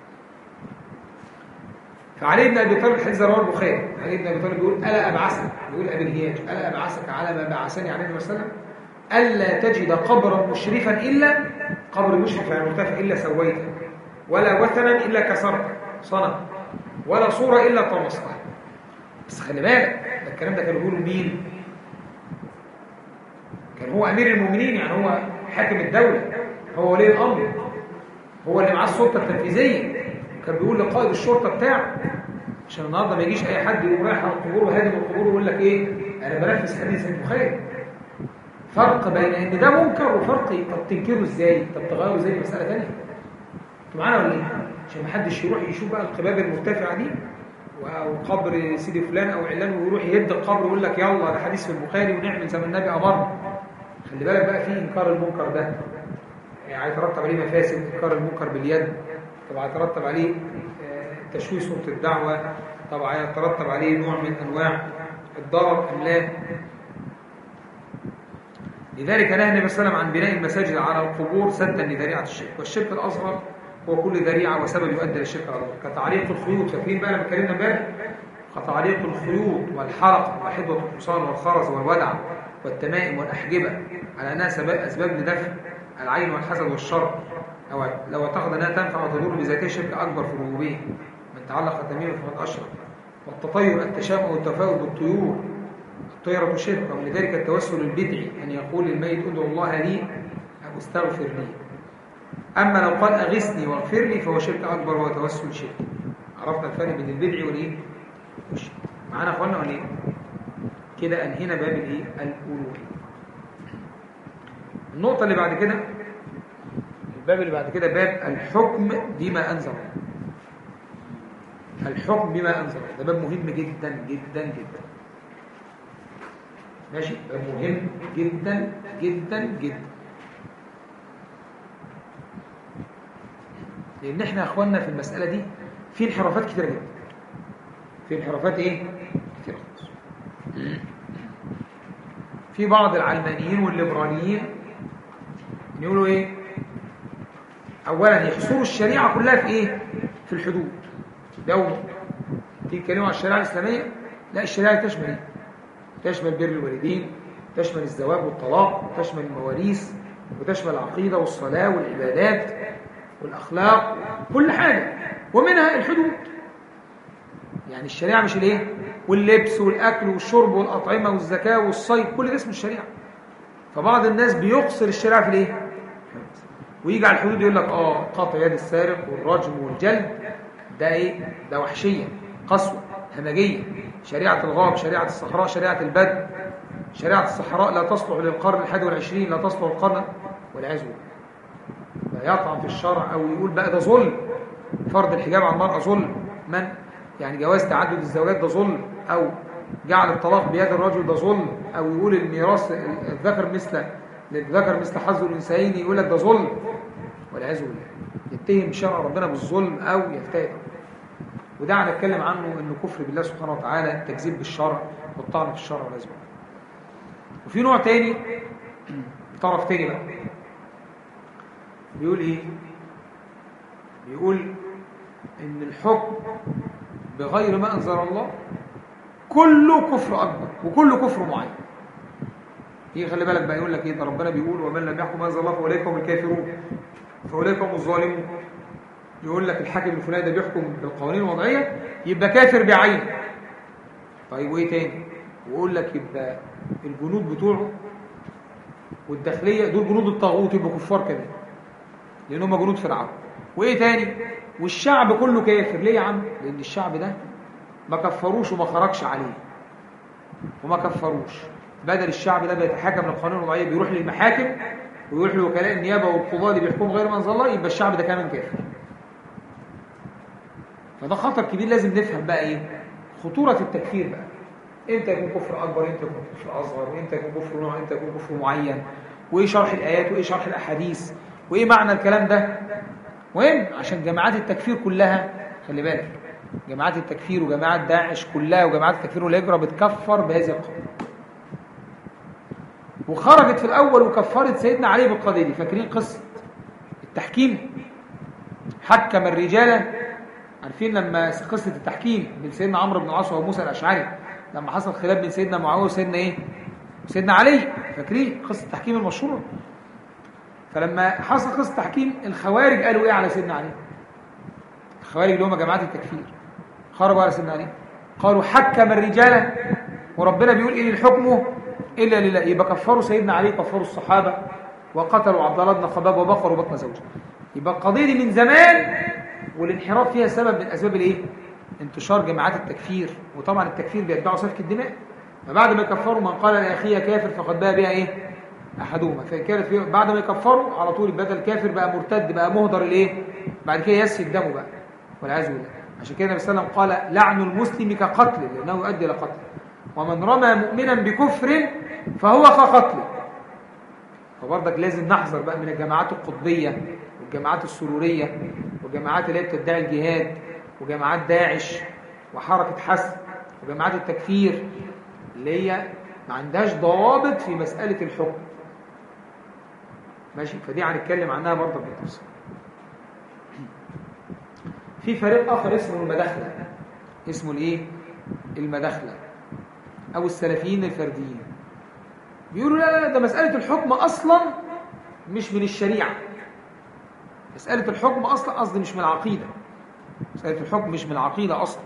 فعلي بن ابي طالب الحديث رواه البخاري، علي بن ابي طالب بيقول الا ابعثك، بيقول ابي الهياج الا ابعثك على ما بعثني عليه النبي صلى الله عليه وسلم الا تجد قبرا مشرفا الا قبر مشرف يعني مرتفع الا سويته، ولا وثنا الا كسرته صنم، ولا صوره الا طمستها. بس خلي بالك ده الكلام ده كانوا بيقولوا مين؟ كان هو امير المؤمنين، يعني هو حاكم الدوله، هو ولي الامر. هو اللي معاه السلطه التنفيذيه، كان بيقول لقائد الشرطه بتاعه عشان النهارده ما يجيش اي حد يقوم رايح على القبور وهادم القبور ويقول لك ايه انا بنفذ حديث البخاري. فرق بين ان ده منكر وفرق. طب تنكره ازاي؟ طب تغيره ازاي؟ دي مساله ثانيه. انتوا معانا ولا ايه؟ عشان ما حدش يروح يشوف بقى القباب المرتفعه دي وقبر سيدي فلان او علان ويروح يهد القبر ويقول لك يلا ده حديث في البخاري ونعمل زي ما النبي امرنا. خلي بالك بقى في انكار المنكر ده يعني هيترتب عليه مفاسد. انكار المنكر باليد طبعا هيترتب عليه تشويه صوره الدعوه، طبعا هيترتب عليه نوع من انواع الضرر ام لا. لذلك نهى النبي صلى الله عليه وسلم عن بناء المساجد على القبور سدا لذريعه الشرك، والشرك الاصغر هو كل ذريعه وسبب يؤدي للشرك الاكبر، كتعليق الخيوط. فاكرين بقى لما اتكلمنا امبارح؟ كتعليق الخيوط والحلق وحدوه الحصان والخرز والودع والتمائم والاحجبه على انها اسباب لدفع العين والحسد والشر، او لو اعتقد انها تنفع وتضر بذاتها شرك اكبر في الربوبيه. من تعلق تميما فقد اشرك. والتطير التشابه والتفاؤل بالطيور، الطيرة شرك. ولذلك التوسل البدعي أن يقول للميت ادعو الله لي أو استغفر لي. أما لو قال أغثني واغفر لي فهو شرك أكبر وهو توسل شرك. عرفنا الفرق بين البدعي والإيه؟ والشرك. معانا أخوانا ولا إيه؟ كده أنهينا باب الإيه؟ الألوهية. النقطة اللي بعد كده، الباب اللي بعد كده باب الحكم بما أنزل الله. الحكم بما أنزل الله ده باب مهم جدا جدا جدا. ماشي؟ باب مهم جدا جدا جدا. لأن احنا يا اخواننا في المسألة دي في انحرافات كتيرة جدا. في انحرافات ايه؟ كتيرة. في بعض العلمانيين والليبراليين يقولوا ايه؟ اولا يحصروا الشريعة كلها في ايه؟ في الحدود. ده تيجي تكلموا عن الشريعة الإسلامية، لا الشريعة تشمل ايه؟ تشمل بر الوالدين، تشمل الزواج والطلاق، تشمل المواريث، وتشمل العقيدة والصلاة والعبادات والأخلاق، كل حاجة، ومنها الحدود. يعني الشريعة مش الايه؟ واللبس والأكل والشرب والأطعمة والزكاة والصيد، كل ده اسمه الشريعة. فبعض الناس بيقصر الشريعة في الايه؟ ويجي على الحدود يقول لك اه قطع يد السارق والرجم والجلد ده ايه؟ ده وحشية، قسوة، همجية. شريعة الغاب، شريعة الصحراء، شريعة البدو، شريعة الصحراء لا تصلح للقرن الحادي والعشرين، لا تصلح للقرن والعياذ بالله. لا يطعن في الشرع أو يقول بقى ده ظلم، فرض الحجاب على المرأة ظلم، من يعني جواز تعدد الزوجات ده ظلم، أو جعل الطلاق بيد الرجل ده ظلم، أو يقول الميراث الذكر مثل للذكر مثل حظ الأنثيين يقول لك ده ظلم والعياذ بالله. يتهم شرع ربنا بالظلم أو يفتئ. وده هنتكلم عنه انه كفر بالله سبحانه وتعالى، التكذيب بالشرع والطعن في الشرع والعياذ بالله. وفي نوع تاني، طرف تاني بقى، بيقول ايه؟ بيقول ان الحكم بغير ما انزل الله كله كفر اكبر وكله كفر معين. ايه خلي بالك بقى، يقول لك ايه؟ ده ربنا بيقول ومن لم يحكم ما انزل الله فاولئك هم الكافرون فاولئك هم الظالمون. يقول لك الحاكم الفلاني ده بيحكم بالقوانين الوضعيه يبقى كافر بعينه. طيب وايه تاني؟ ويقول لك يبقى الجنود بتوعه والداخليه دول جنود الطاغوت يبقوا كفار كمان لان هم جنود فرعون. وايه تاني؟ والشعب كله كافر. ليه يا عم؟ لان الشعب ده ما كفروش وما خرجش عليه وما كفروش. بدل الشعب ده بيتحاكم للقانون الوضعيه بيروح للمحاكم ويروح لوكلاء النيابه والقضاه اللي بيحكموا غير ما انزل الله، يبقى الشعب ده كمان كافر. فده خطر كبير. لازم نفهم بقى ايه خطورة التكفير بقى. امتى يكون كفر اكبر، امتى يكون كفر اصغر، امتى يكون كفر نوع، امتى يكون كفر معين، وايه شرح الايات وايه شرح الاحاديث وايه معنى الكلام ده. مهم عشان جماعات التكفير كلها، خلي بالك، جماعات التكفير وجماعات داعش كلها وجماعات التكفير والهجرة بتكفر بهذه القضية. وخرجت في الاول وكفرت سيدنا علي بالقضية دي. فاكرين قصة التحكيم؟ حكم الرجال، عارفين لما قصة التحكيم بين سيدنا عمرو بن العاص وموسى الأشعري لما حصل خلاف بين سيدنا معاوية وسيدنا ايه؟ سيدنا علي. فاكرين قصة التحكيم المشهورة؟ فلما حصل قصة التحكيم الخوارج قالوا ايه على سيدنا علي؟ الخوارج اللي هم جماعات التكفير خرجوا على سيدنا علي قالوا حكم الرجال وربنا بيقول إن الحكم إلا لله. يبقى كفروا سيدنا علي، كفروا الصحابة وقتلوا عبد الله بن خباب وبقروا بطن زوجه. يبقى القضية دي من زمان، والانحراف فيها سبب من أسباب الإيه؟ انتشار جماعات التكفير، وطبعا التكفير بيتبعوا سفك الدماء. فبعد ما يكفروا من قال لأخيه كافر فقد باء بها إيه؟ أحدهما. فكانت في بعد ما يكفروا على طول بدل كافر بقى مرتد، بقى مهدر الإيه؟ بعد كده يسفك دمه بقى والعياذ بالله. عشان كده النبي صلى الله عليه وسلم قال لعن المسلم كقتل، لأنه يؤدي إلى قتله، ومن رمى مؤمنا بكفر فهو كقتله. فبرضك لازم نحذر بقى من الجماعات القطبية والجماعات السرورية والجماعات اللي هي بتدعي الجهاد وجماعات داعش وحركة حسن وجماعات التكفير اللي هي ما عندهاش ضوابط في مسألة الحكم. ماشي، فدي هنتكلم عنها برضه بالتفصيل. في فريق آخر اسمه المداخلة، اسمه الايه؟ المداخلة أو السلفيين الفرديين. بيقولوا لا لا لا، ده مسألة الحكم أصلا مش من الشريعة. مسألة الحكم أصلا قصدي مش من العقيدة. مسألة الحكم مش من العقيدة أصلا،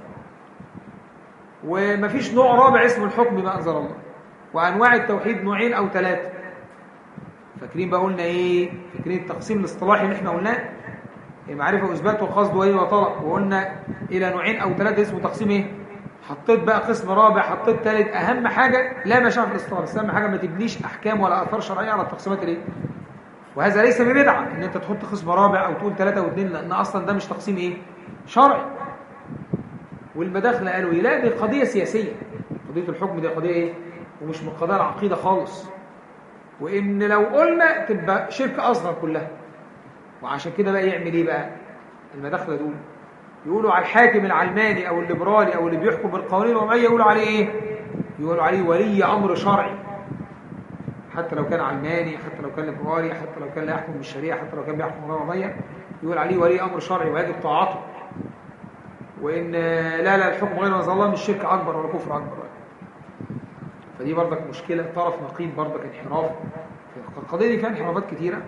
ومفيش نوع رابع اسمه الحكم ما أنزل الله، وأنواع التوحيد نوعين أو ثلاثة. فاكرين بقى قلنا إيه؟ فاكرين التقسيم الاصطلاحي اللي احنا قلناه؟ المعرفة وإثبات والقصد وإيه وطلب، وقلنا إلى نوعين أو ثلاثة اسمه تقسيم إيه؟ حطيت بقى قسم رابع، حطيت ثالث. أهم حاجة لا مشاعر في الاصطلاح، بس أهم حاجة ما تبنيش أحكام ولا آثار شرعية على التقسيمات الإيه؟ وهذا ليس ببدعة إن أنت تحط قسم رابع أو تقول ثلاثة واثنين، لأن أصلا ده مش تقسيم إيه؟ شرعي. والمداخلة قالوا إيه؟ لا، دي قضية سياسية. قضية الحكم دي قضية إيه؟ ومش من قضايا العقيدة خالص، وإن لو قلنا تبقى شركة أصغر كلها. وعشان كده بقى يعمل إيه بقى المداخلة دول؟ يقولوا على الحاكم العلماني أو الليبرالي أو اللي بيحكم بالقوانين الوضعية يقولوا عليه إيه؟ يقولوا عليه ولي أمر شرعي، حتى لو كان علماني، حتى لو كان ليبرالي، حتى لو كان لا يحكم بالشريعة، حتى لو كان بيحكم بالقوانين الوضعية، يقول عليه ولي أمر شرعي ويجب طاعته. وإن لا لا الحكم غير ما أنزل الله مش شرك أكبر ولا كفر أكبر. فدي برضك مشكلة، طرف نقيض برضك انحراف. القضية دي فيها انحرافات كتيرة،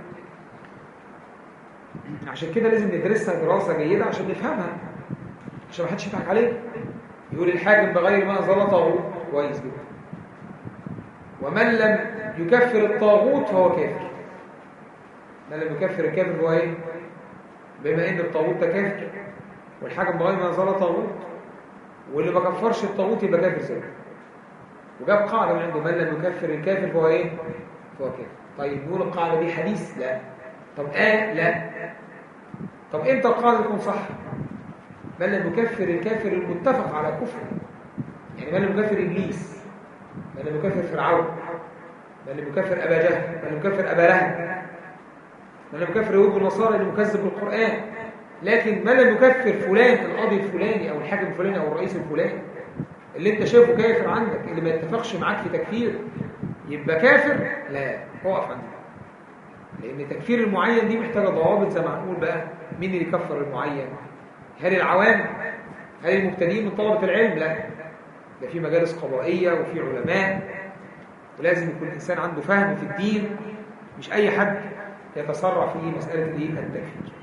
عشان كده لازم ندرسها دراسة جيدة عشان نفهمها، عشان ما حدش يضحك علينا. يقول الحاكم بغير ما أنزل الله طاغوت، كويس جدا. ومن لم يكفر الطاغوت فهو كافر. من لم يكفر الكافر هو ايه؟ بما ان الطاغوت ده كافر، والحاكم بغير ما أنزل الله طاغوت، واللي ما كفرش الطاغوت يبقى كافر زيه. وجاب قاعدة من عنده: من لم يكفر الكافر فهو ايه؟ فهو كافر. طيب نقول القاعدة دي حديث؟ لا. طب آه؟ لا. طب امتى القاعدة تكون صح؟ من لم يكفر الكافر المتفق على كفره، يعني من لم يكفر إبليس، من لم يكفر فرعون، من لم يكفر أبا جهل، من لم يكفر أبا لهب، من لم يكفر يهود والنصارى اللي مكذب بالقرآن. لكن من لم يكفر فلان القاضي الفلاني أو الحاكم الفلاني أو الرئيس الفلاني اللي انت شايفه كافر عندك، اللي ما يتفقش معاك في تكفير، يبقى كافر؟ لا، اقف عندك. لأن تكفير المعين دي محتاجة ضوابط، زي ما هنقول بقى مين اللي يكفر المعين؟ هل العوام؟ هل المبتدئين من طلبة العلم؟ لا، ده في مجالس قضائية وفي علماء، ولازم يكون الإنسان عنده فهم في الدين، مش أي حد يتسرع في مسألة التكفير.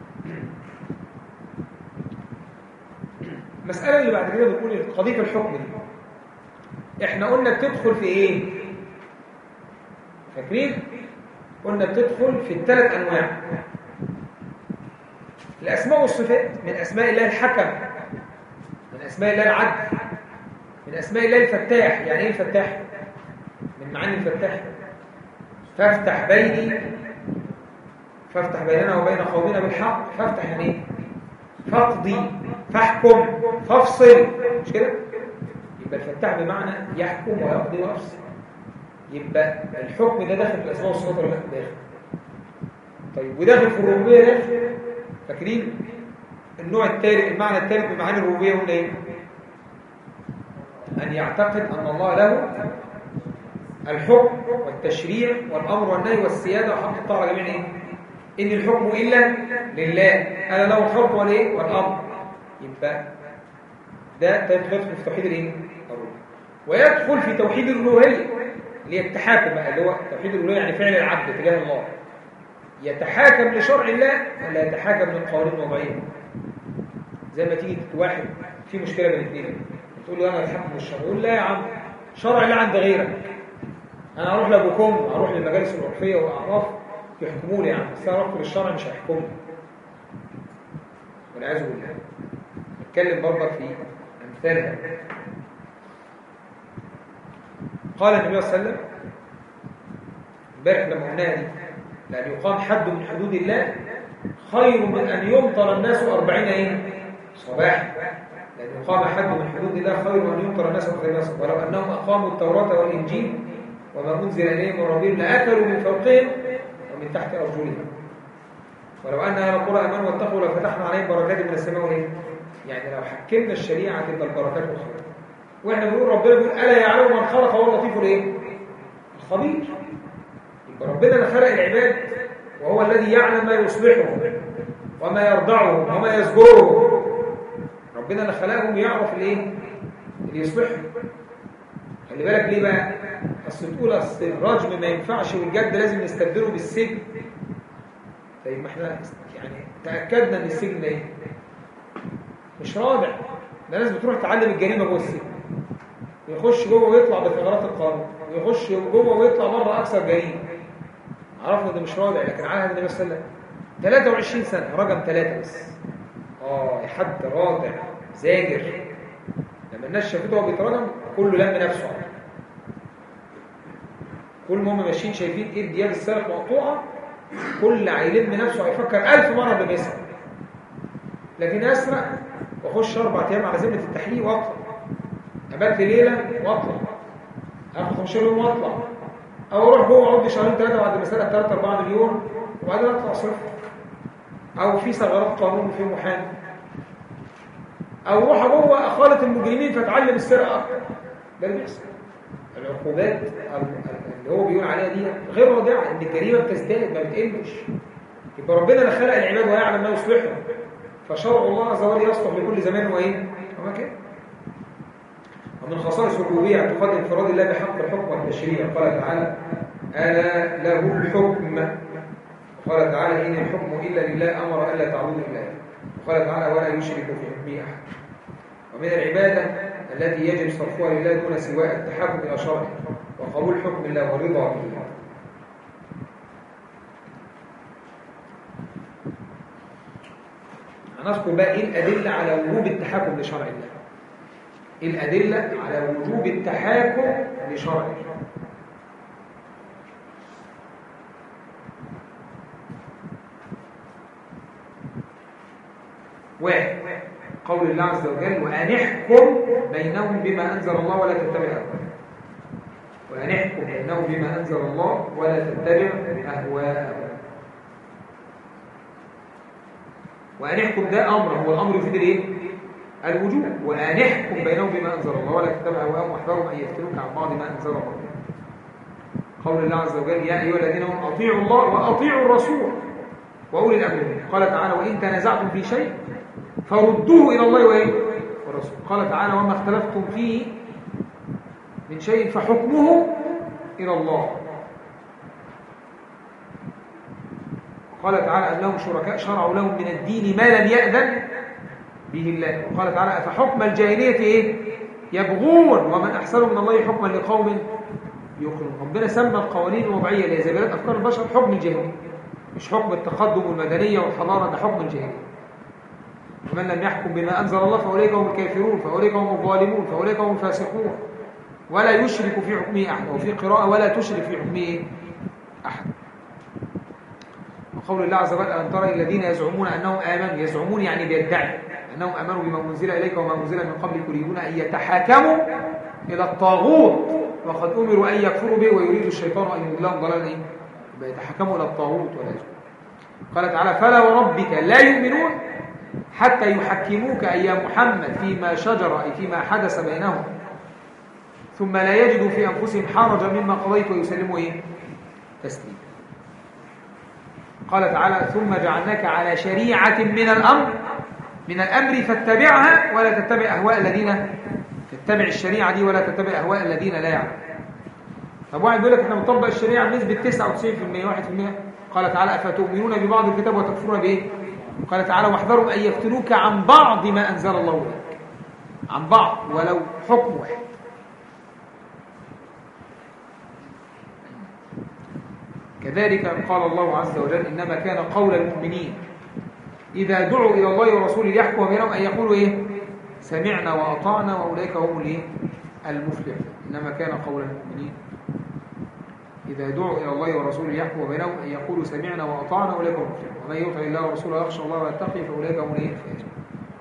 المسألة اللي بعد كده بتقول قضية الحكم دي، احنا قلنا بتدخل في ايه؟ فاكرين؟ قلنا بتدخل في الثلاث أنواع. الأسماء والصفات: من أسماء الله الحكم، من أسماء الله العدل، من أسماء الله الفتاح. يعني إيه الفتاح؟ من معاني الفتاح: فافتح بيني، فافتح بيننا وبين قومنا بالحق. فافتح يعني إيه؟ فاقضي، فاحكم، فافصل، مش كده؟ يبقى الفتاح بمعنى يحكم ويقضي ويفصل. يبقى الحكم ده داخل في الأسماء والصفات ولا لا؟ داخل. طيب وداخل في الربوبية داخل. فاكرين النوع الثالث، المعنى الثالث من معاني الربوبية قلنا ايه؟ أن يعتقد أن الله له الحكم والتشريع والأمر والنهي والسيادة وحق الطاعة على جميع ايه؟ إن الحكم إلا لله، أنا له الحكم والايه؟ والأمر. يبقى ده يدخل في توحيد الايه؟ الربوبية. ويدخل في توحيد الألوهية اللي هي التحاكم بقى، اللي هو توحيد الألوهية يعني فعل العبد تجاه الله. يتحاكم لشرع الله ولا يتحاكم للقوانين الوضعيه؟ زي ما تيجي واحد في مشكله بين الاثنين، تقول له انا اتحكم بالشرع، يقول لا يا عم، شرع الله عند غيرك، انا اروح لابوكم، اروح للمجالس العرفيه والاعراف يحكموا لي، يعني بس انا رحت للشرع مش هيحكمني. والعياذ بالله. نتكلم برضك في أمثالها. قال النبي صلى الله عليه وسلم امبارح لما قلنا دي، لأن يقام حد من حدود الله خير من أن يمطر الناس أربعين ايه صباحا. لأن يقام حد من حدود الله خير من أن يمطر الناس أربعين صباحا. ولو أنهم أقاموا التوراة والإنجيل وما أنزل إليهم من ربهم لأكلوا من فوقهم ومن تحت أرجلهم. ولو أن أهل القرى آمنوا واتقوا لفتحنا عليهم بركات من السماء والأرض. يعني لو حكمنا الشريعة تبقى البركات والخير. واحنا بنقول ربنا بيقول ألا يعلم من خلق هو اللطيف الايه؟ الخبير. يبقى ربنا اللي خلق العباد وهو الذي يعلم ما يصلحهم وما يرضعهم وما يزجرهم. ربنا اللي خلقهم يعرف الايه؟ اللي يصلحهم. خلي بالك ليه بقى؟ اصل تقول اصل الرجم ما ينفعش والجد لازم نستبدله بالسجن. طيب ما احنا يعني تاكدنا ان السجن ده ايه؟ مش رادع. ده ناس بتروح تعلم الجريمه جوه السجن، ويخش جوه ويطلع بثغرات القانون، ويخش جوه ويطلع بره اكثر جريمه. عرفنا ده مش رادع، لكن عهد النبي صلى الله عليه وسلم ثلاثة وعشرين سنه، رجم ثلاثه بس. اه حد رادع زاجر. لما الناس شافته وهو بيترجم كله لم نفسه. كل ما هم ماشيين شايفين ايد دياب السارق مقطوعه، كل هيلم نفسه هيفكر ألف مره قبل ما يسرق. لكن اسرق واخش اربع ايام على ذمه التحقيق واطلع، ابات ليله واطلع، اخد خمسين يوم واطلع، او اروح جوه اقعد شهرين ثلاثه بعد ما اسرق ثلاثة أربعة مليون وبعدين اطلع صفر، او في ثغرات قانون وفي محامي، او اروح جوه اخالط المجرمين فاتعلم السرقه اكتر. ده اللي بيحصل. العقوبات اللي هو بيقول عليها دي غير رادعه، ان الجريمه بتزداد ما بتقلش. يبقى ربنا اللي خلق العباد ويعلم ما يصلحهم، فشرع الله عز وجل يصلح لكل زمان وايه ومكان. ومن خصائص الربوبيه اعتقاد انفراد الله بحق الحكم والتشريع. قال تعالى الا له الحكم. وقال تعالى ان الحكم الا لله امر الا تعبدوا الا اياه. وقال تعالى ولا يشرك في حكمه احد. ومن العباده التي يجب صرفها لله دون سواء التحكم الى شرعه وقبول حكم الله والرضا به. هنذكر بقى ايه الادله على وجوب التحاكم لشرع الله. ايه الادله على وجوب التحاكم لشرع الله؟ واحد، قول الله عز وجل وأن احكم بينهم بما أنزل الله ولا تتبع أهواءهم. وأن احكم بينهم بما أنزل الله ولا تتبع أهواءهم. وأن احكم ده أمر، هو الأمر يفيد الايه؟ الوجوب. وأن احكم بينهم بما أنزل الله ولا تتبع أهواءهم واحذرهم أن يفتنوك عن بعض ما أنزل الله. قول الله عز وجل يا أيها الذين آمنوا أطيعوا الله وأطيعوا الرسول وأولي الأمر منكم. قال تعالى وإن تنازعتم في شيء فردوه إلى الله وإيه؟ والرسول. قال تعالى وما اختلفتم فيه من شيء فحكمه إلى الله. قال تعالى أن لهم شركاء شرعوا لهم من الدين ما لم يأذن به الله. وقال تعالى أفحكم الجاهلية إيه؟ يبغون ومن أحسن من الله حكما لقوم يوقنون. ربنا سمى القوانين الوضعية اللي هي زبالات أفكار البشر حكم الجاهلية، مش حكم التقدم والمدنية والحضارة، ده حكم الجاهلية. ومن لم يحكم بما أنزل الله فأولئك هم الكافرون فأولئك هم الظالمون فأولئك هم الفاسقون ولا يشرك في حكمه أحد. وفي قراءة ولا تشرك في حكمه أحد. وقول الله عز وجل ألم ترى الذين يزعمون أنهم آمنوا، يزعمون يعني بيدعي أنهم آمنوا بما أنزل إليك وما أنزل من قبلك يريدون أن يتحاكموا إلى الطاغوت وقد أمروا أن يكفروا به ويريد الشيطان أن يضلهم ضلالا إيه؟ يتحاكموا إلى الطاغوت ولا يزعمون. قال تعالى فلا وربك لا يؤمنون حتى يحكموك أي يا محمد فيما شجر أي فيما حدث بينهم ثم لا يجدوا في أنفسهم حرجا مما قضيت ويسلموا إيه؟ تسليما. قال تعالى ثم جعلناك على شريعة من الأمر من الأمر فاتبعها ولا تتبع أهواء الذين تتبع الشريعة دي ولا تتبع أهواء الذين لا يعلمون. طب واحد بيقول لك احنا بنطبق الشريعة بنسبة تسعة وتسعين بالمئة واحد بالمئة. قال تعالى أفتؤمنون ببعض الكتاب وتكفرون بإيه؟ قال تعالى واحذروا أن يفتنوك عن بعض ما أنزل الله إليك، عن بعض ولو حكم واحد. كذلك قال الله عز وجل إنما كان قول المؤمنين إذا دعوا إلى الله ورسوله ليحكم بينهم أن يقولوا إيه؟ سمعنا وأطعنا وأولئك هم الإيه؟ المفلحون. إنما كان قول المؤمنين إذا دعوا إلى الله ورسوله ليحكم بينهم أن يقولوا سمعنا وأطعنا وأولئك هم المفلحون ومن يطع الله ورسوله يخشى الله ويتقي فأولئك هم الإيه؟ الفائزون.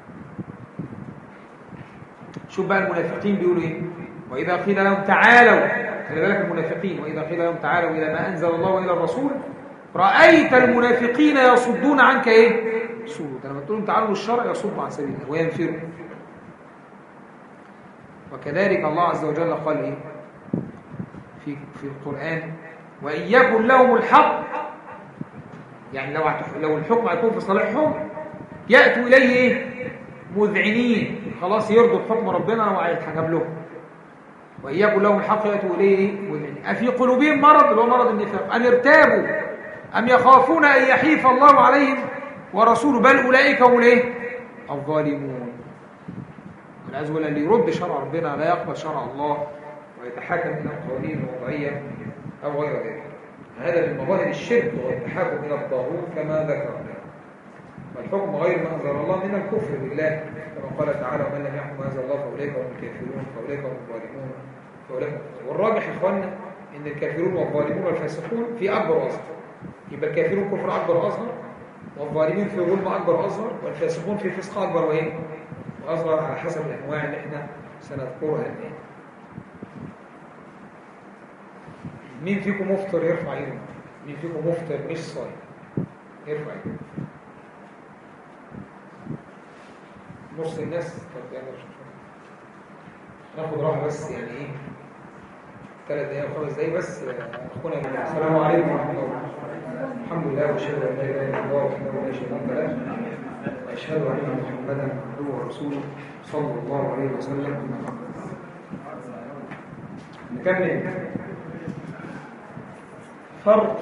شوف بقى المنافقين بيقولوا إيه؟ وإذا قيل لهم تعالوا، خلي بالك المنافقين، وإذا قيل لهم تعالوا إلى ما أنزل الله وإلى الرسول رأيت المنافقين يصدون عنك إيه؟ صدودا. لما تقول لهم تعالوا للشرع يصدوا عن سبيل الله وينفروا. وكذلك الله عز وجل قال إيه؟ في في القرآن وإن يكن لهم الحق، يعني لو لو الحكم هيكون في صالحهم يأتوا إليه إيه؟ مذعنين، خلاص يرضوا بحكم ربنا وهيتحكم لهم. وإن يكن لهم الحق يأتوا إليه مذعنين. أفي قلوبهم مرض، اللي هو مرض النفاق، أن ارتابوا أم يخافون أن يحيف الله عليهم ورسوله بل أولئك هم الإيه؟ الظالمون. والعياذ بالله اللي يرد شرع ربنا لا يقبل شرع الله ويتحاكم إلى القوانين الوضعية أو غير ذلك. هذا من مظاهر الشرك والتحاكم إلى الطاغوت كما ذكرنا. والحكم غير ما أنزل الله من الكفر بالله كما قال تعالى ومن لم يحكم ما أنزل الله فأولئك هم الكافرون فأولئك هم الظالمون فأولئك. والراجح يا إخواننا إن الكافرون والظالمون والفاسقون في أكبر وأصغر. يبقى الكافرون كفر أكبر وأصغر، والظالمين في ظلم أكبر وأصغر، والفاسقون في فسق أكبر وإيه؟ وأصغر على حسب الأنواع اللي إحنا سنذكرها الآن. مين فيكم مفطر يرفع ايده؟ مين فيكم مفطر مش صايم يرفع ايده؟ نص الناس. طب يلا ناخد راحه بس، يعني ايه ثلاث دقايق وخمس دقايق بس. اخونا السلام عليكم ورحمه الله. الحمد لله واشهد ان لا اله الا الله وحده لا شريك له واشهد ان محمدا عبده ورسوله صلى الله عليه وسلم. نكمل. فرق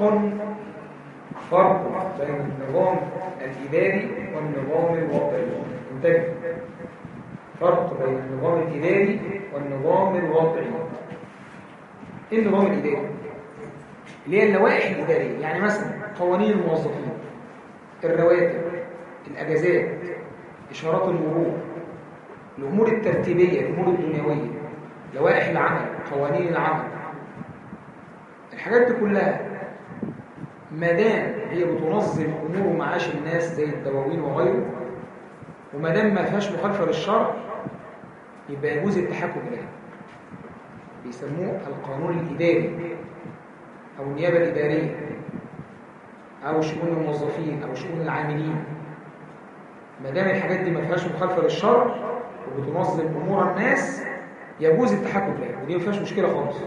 فرق بين النظام الإداري والنظام الوضعي. انتبه، فرق بين النظام الإداري والنظام الوضعي. ايه النظام الإداري؟ اللي هي اللوائح الإدارية، يعني مثلا قوانين الموظفين، الرواتب، الأجازات، إشارات المرور، الأمور الترتيبية، الأمور الدنيوية، لوائح العمل، قوانين العمل. الحاجات دي كلها ما دام هي بتنظم امور ومعاش الناس زي الدواوين وغيره، وما دام ما فيهاش مخالفه للشرع، يبقى يجوز التحكم اليها. بيسموه القانون الاداري او النيابه الاداريه او شؤون الموظفين او شؤون العاملين. ما دام الحاجات دي ما فيهاش مخالفه للشرع وبتنظم امور الناس يجوز التحكم اليها، ودي ما فيهاش مشكله خالص.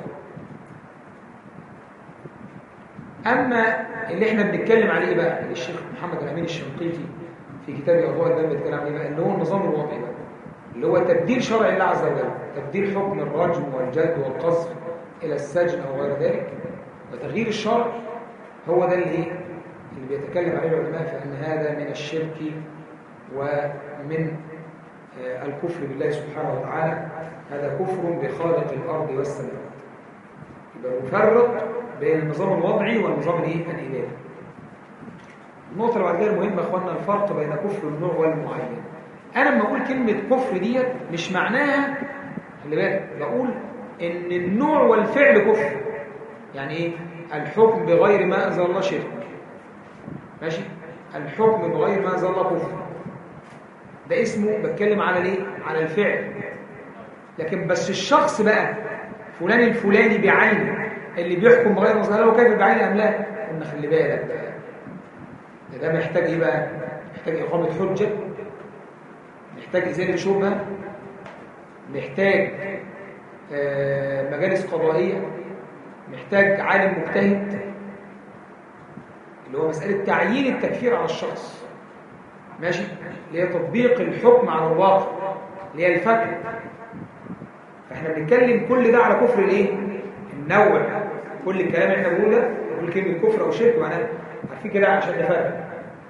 أما اللي احنا بنتكلم عليه بقى اللي الشيخ محمد الأمين الشنقيطي في كتاب أضواء الدم بيتكلم عليه بقى، اللي هو النظام الوضعي بقى، اللي هو تبديل شرع الله عز وجل، تبديل حكم الرجم والجلد والقذف إلى السجن أو غير ذلك، وتغيير الشرع. هو ده اللي ايه اللي بيتكلم عليه العلماء فإن هذا من الشرك ومن الكفر بالله سبحانه وتعالى. هذا كفر بخالق الأرض والسماوات. يبقى نفرق بين النظام الوضعي والنظام الايه الاداري. النقطه اللي بعد كده المهمه يا اخوانا الفرق بين كفر النوع والمعين. انا لما اقول كلمه كفر ديت مش معناها، خلي بالك، بقول ان النوع والفعل كفر. يعني ايه؟ الحكم بغير ما انزل الله شرك، ماشي؟ الحكم بغير ما انزل الله كفر، ده اسمه بتكلم على الايه؟ على الفعل. لكن بس الشخص بقى فلان الفلاني بعينه اللي بيحكم بغير ما انزل الله كافر بعينه ام لا؟ قلنا خلي بالك بقى، ده محتاج ايه بقى؟ محتاج اقامه حجه، محتاج ازاله شبهه، محتاج آه مجالس قضائيه، محتاج عالم مجتهد، اللي هو مساله تعيين التكفير على الشخص، ماشي؟ اللي هي تطبيق الحكم على الواقع، اللي هي الفتوى. فاحنا بنتكلم كل ده على كفر الايه؟ النوع. كل الكلام اللي احنا بنقوله ده بنقول كلمه كفر او شرك معناها عارفين كده عشان نفرق.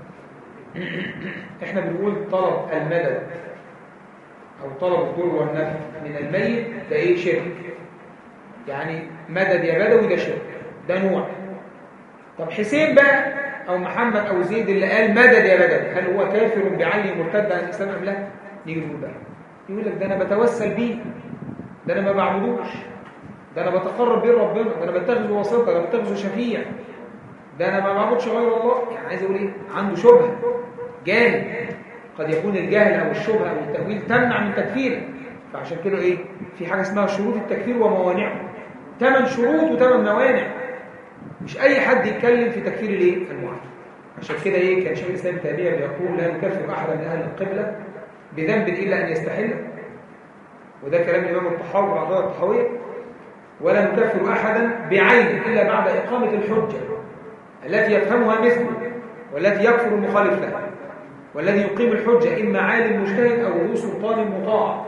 احنا بنقول طلب المدد او طلب الضر والنفع من الميت ده ايه؟ شرك. يعني مدد يا بدوي ده شرك، ده نوع. طب حسين بقى أو محمد أو زيد اللي قال مدد يا مدد، هل هو كافر بعلي مرتد عن الإسلام أم لا؟ نيجي نقول بقى، يقول لك ده أنا بتوسل بيه، ده أنا ما بعبدوش، ده أنا بتقرب بيه ربنا، ده أنا بتخذه وسيطة، ده أنا بتخذه شفيع، ده أنا ما بعبدش غير الله. يعني عايز أقول إيه؟ عنده شبهة، جاهل. قد يكون الجهل أو الشبهة أو التأويل تمنع من تكفيره. فعشان كده إيه؟ في حاجة اسمها شروط التكفير وموانعه، ثمان شروط وثمان موانع. مش أي حد يتكلم في تكفير الإيه؟ المعين. عشان كده إيه؟ كان شيخ الإسلام تيمية بيقول لا نكفر أحدا من أهل القبلة بذنب إلا أن يستحل، وده كلام الإمام الطحاوي والعقيدة الطحاوية. ولا نكفر أحدا بعين إلا بعد إقامة الحجة التي يفهمها مثله والتي يكفر المخالف لها، والذي يقيم الحجة إما عالم مجتهد أو ذو سلطان مطاع.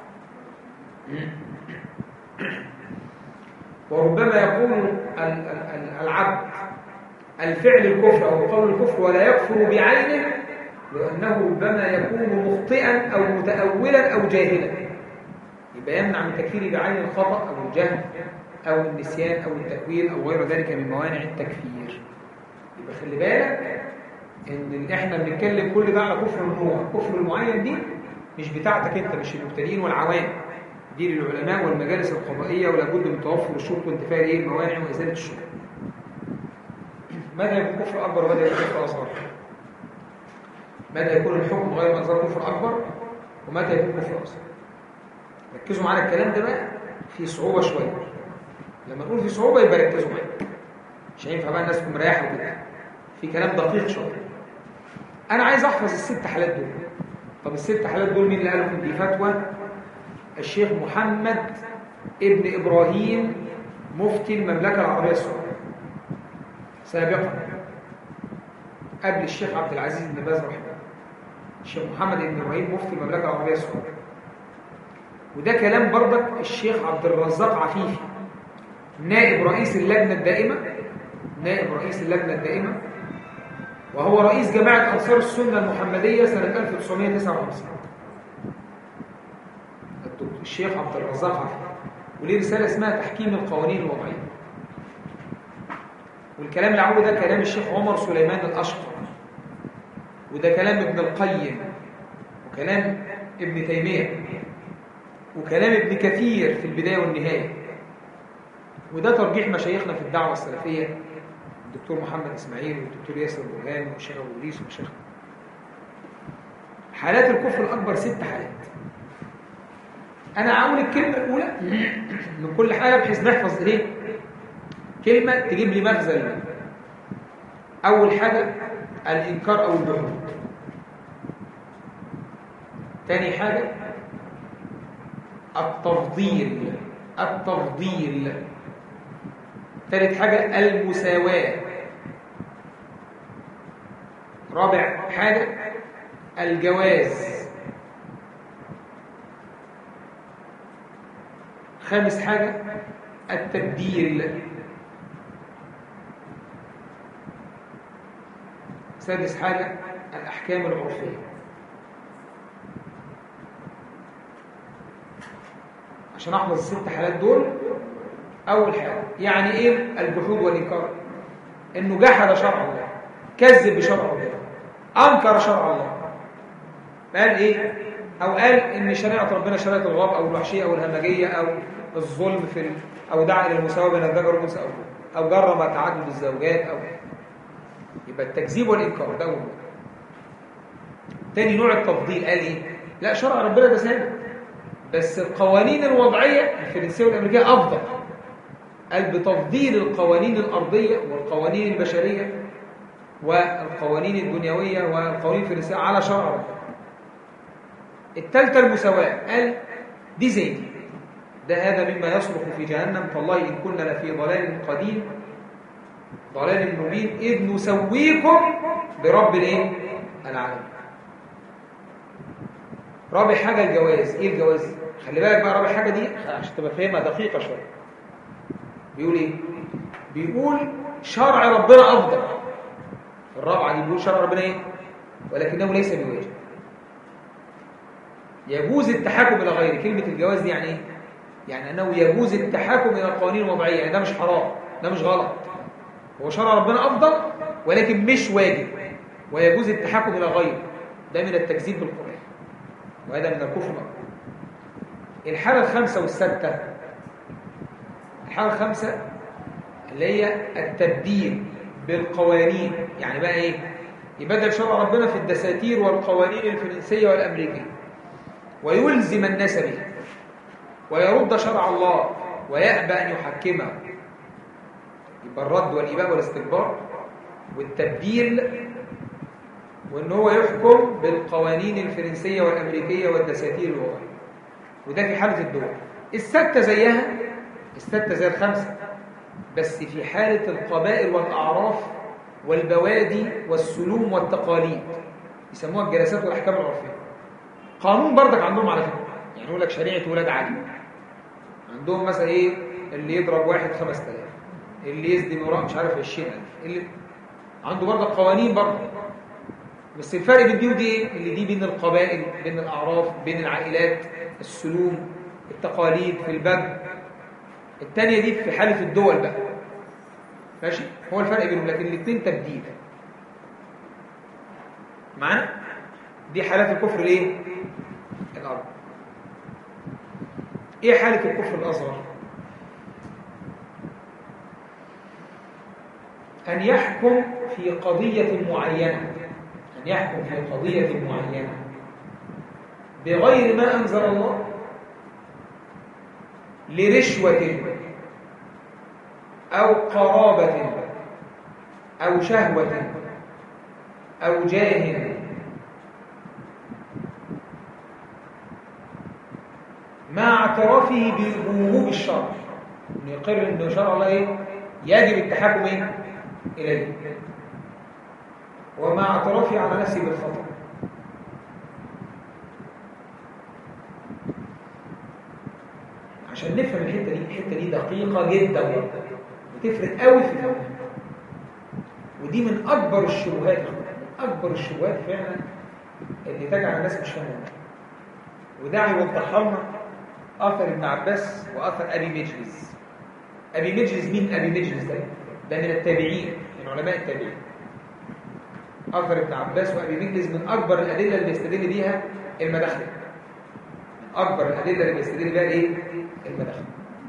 وربما يقول العبد الفعل الكفر أو قول الكفر ولا يكفر بعينه، لأنه ربما يكون مخطئا أو متأولا أو جاهلا، يبقى يمنع من تكفير بعين الخطأ أو الجهل أو النسيان أو التأويل أو غير ذلك من موانع التكفير. يبقى خلي بالك إن إحنا بنتكلم كل ده على كفر النوع، كفر المعين دي مش بتاعتك أنت، مش المبتدئين والعوام، دي للعلماء والمجالس القضائية، ولا بد من توفر الشروط وانتفاء ايه الموانع وازاله الشروط. ماذا يكون كفر اكبر وماذا يكون كفر اصغر؟ ماذا يكون الحكم غير مصدر كفر اكبر وماذا يكون كفر اصغر؟ ركزوا معانا الكلام ده بقى، في صعوبه شويه. لما نقول في صعوبه يبقى ركزوا معايا، مش هينفع بقى الناس تكون مريحه وكده، في كلام دقيق شويه. انا عايز احفظ الست حالات دول. طب الست حالات دول مين اللي قالهم؟ دي فتوى الشيخ محمد ابن إبراهيم مفتي المملكة العربية السعودية سابقا، قبل الشيخ عبد العزيز بن باز رحمه الله. الشيخ محمد ابن إبراهيم مفتي المملكة العربية السعودية، وده كلام برضك الشيخ عبد الرزاق عفيفي نائب رئيس اللجنة الدائمة، نائب رئيس اللجنة الدائمة، وهو رئيس جماعة أنصار السنة المحمدية سنة ألف وتسعمائة وتسعة وخمسين. الشيخ عبد الرزاق عفيفي، وليه رسالة اسمها تحكيم القوانين الوضعية. والكلام اللي عمله ده كلام الشيخ عمر سليمان الأشقر، وده كلام ابن القيم، وكلام ابن تيمية، وكلام ابن كثير في البداية والنهاية، وده ترجيح مشايخنا في الدعوة السلفية، الدكتور محمد إسماعيل والدكتور ياسر برهان والشيخ أبو إدريس ومشايخنا. حالات الكفر الأكبر ست حالات. أنا هقول الكلمة الأولى من كل حاجة بحيث نحفظ إيه؟ كلمة تجيب لي مغزى. أول حاجة الإنكار أو الجحود. تاني حاجة التفضيل، التفضيل. ثالث حاجة المساواة. رابع حاجة الجواز. خامس حاجة التبديل. سادس حاجة الأحكام العرفية. عشان أحفظ الست حالات دول، أول حاجة يعني إيه الجحود والإنكار؟ إنه جحد شرع الله، كذب بشرع الله، أنكر شرع الله. قال إيه؟ أو قال إن شريعة ربنا شريعة الغاب أو الوحشية أو الهمجية أو الظلم في ال... أو دعا إلى المساواة بين الذكر والأنثى أو أو جرم تعدد الزوجات، أو يبقى التكذيب والإنكار ده أول. تاني نوع التفضيل قال إيه؟ لا، شرع ربنا ده ثابت، بس القوانين الوضعية الفرنسية والأمريكية أفضل. قال بتفضيل القوانين الأرضية والقوانين البشرية والقوانين الدنيوية والقوانين الفرنسية على شرع ربنا. الثالثة المساواة، قال دي زي دي، ده هذا مما يصرخ في جهنم تالله إن كنا لفي ضلال قديم ضلال مبين إذ نسويكم برب الايه؟ العالمين. رابع حاجة الجواز. إيه الجواز؟ خلي بالك بقى، رابع حاجة دي عشان تبقى فاهمها دقيقة شوية. بيقول إيه؟ بيقول شرع ربنا أفضل. الرابعة دي بيقول شرع ربنا إيه؟ ولكنه ليس بواجب. يجوز التحاكم إلى غيره. كلمة الجواز دي يعني إيه؟ يعني أنه يجوز التحاكم إلى القوانين الوضعية، يعني ده مش حرام، ده مش غلط، هو شرع ربنا أفضل ولكن مش واجب، ويجوز التحكم إلى غيره. ده من التكذيب بالقرآن، وهذا من الكفر الأكبر. الحالة الخامسة والسادسة، الحالة الخامسة اللي هي التبديل بالقوانين. يعني بقى إيه؟ يبدل شرع ربنا في الدساتير والقوانين الفرنسية والأمريكية ويلزم الناس به، ويرد شرع الله ويأبى أن يحكمه. يبقى الرد والإباء والاستكبار والتبديل، وإن هو يحكم بالقوانين الفرنسية والأمريكية والدساتير الوضعية. وده في حالة الدول. الستة زيها، الستة زي الخمسة، بس في حالة القبائل والأعراف والبوادي والسلوم والتقاليد، يسموها الجلسات والأحكام العرفية. قانون بردك عندهم على فكرة، يعني يقول لك شريعة ولاد علي. عندهم مثلا إيه؟ اللي يضرب واحد خمس تلاف، اللي يزدي امرأة مش عارف عشرين ألف، اللي عنده بردك قوانين برضه. بس الفرق بين دي ودي إيه؟ اللي دي بين القبائل، بين الأعراف، بين العائلات، السلوم، التقاليد في الباب. الثانية دي في حالة الدول بقى، ماشي؟ هو الفرق بينهم، لكن الاثنين تبديل معنا. دي حالات الكفر ليه؟ الأرض. ايه حالة الكفر الأصغر؟ أن يحكم في قضية معينة، أن يحكم في قضية معينة بغير ما أنزل الله، لرشوة أو قرابة أو شهوة أو جاه، مع اعترافه بوجوب الشرع، إنه يقر إن شرع الله إيه؟ يجب التحكم إيه؟ إليه، ومع اعترافه على نفسه بالخطأ. عشان نفهم الحتة دي، الحتة دي دقيقة جدا وتفرق قوي في فهمها، ودي من أكبر الشبهات، من أكبر الشبهات فعلا اللي تجعل الناس مش فاهمة. وده يوضحها لنا أثر ابن عباس وأثر أبي مجلس. أبي مجلس مين أبي مجلس ده؟ ده من التابعين، من علماء التابعين. أثر ابن عباس وأبي مجلس من أكبر الأدلة اللي بيستدل بيها المداخل، من أكبر الأدلة اللي بيستدل بيها إيه؟ المداخل.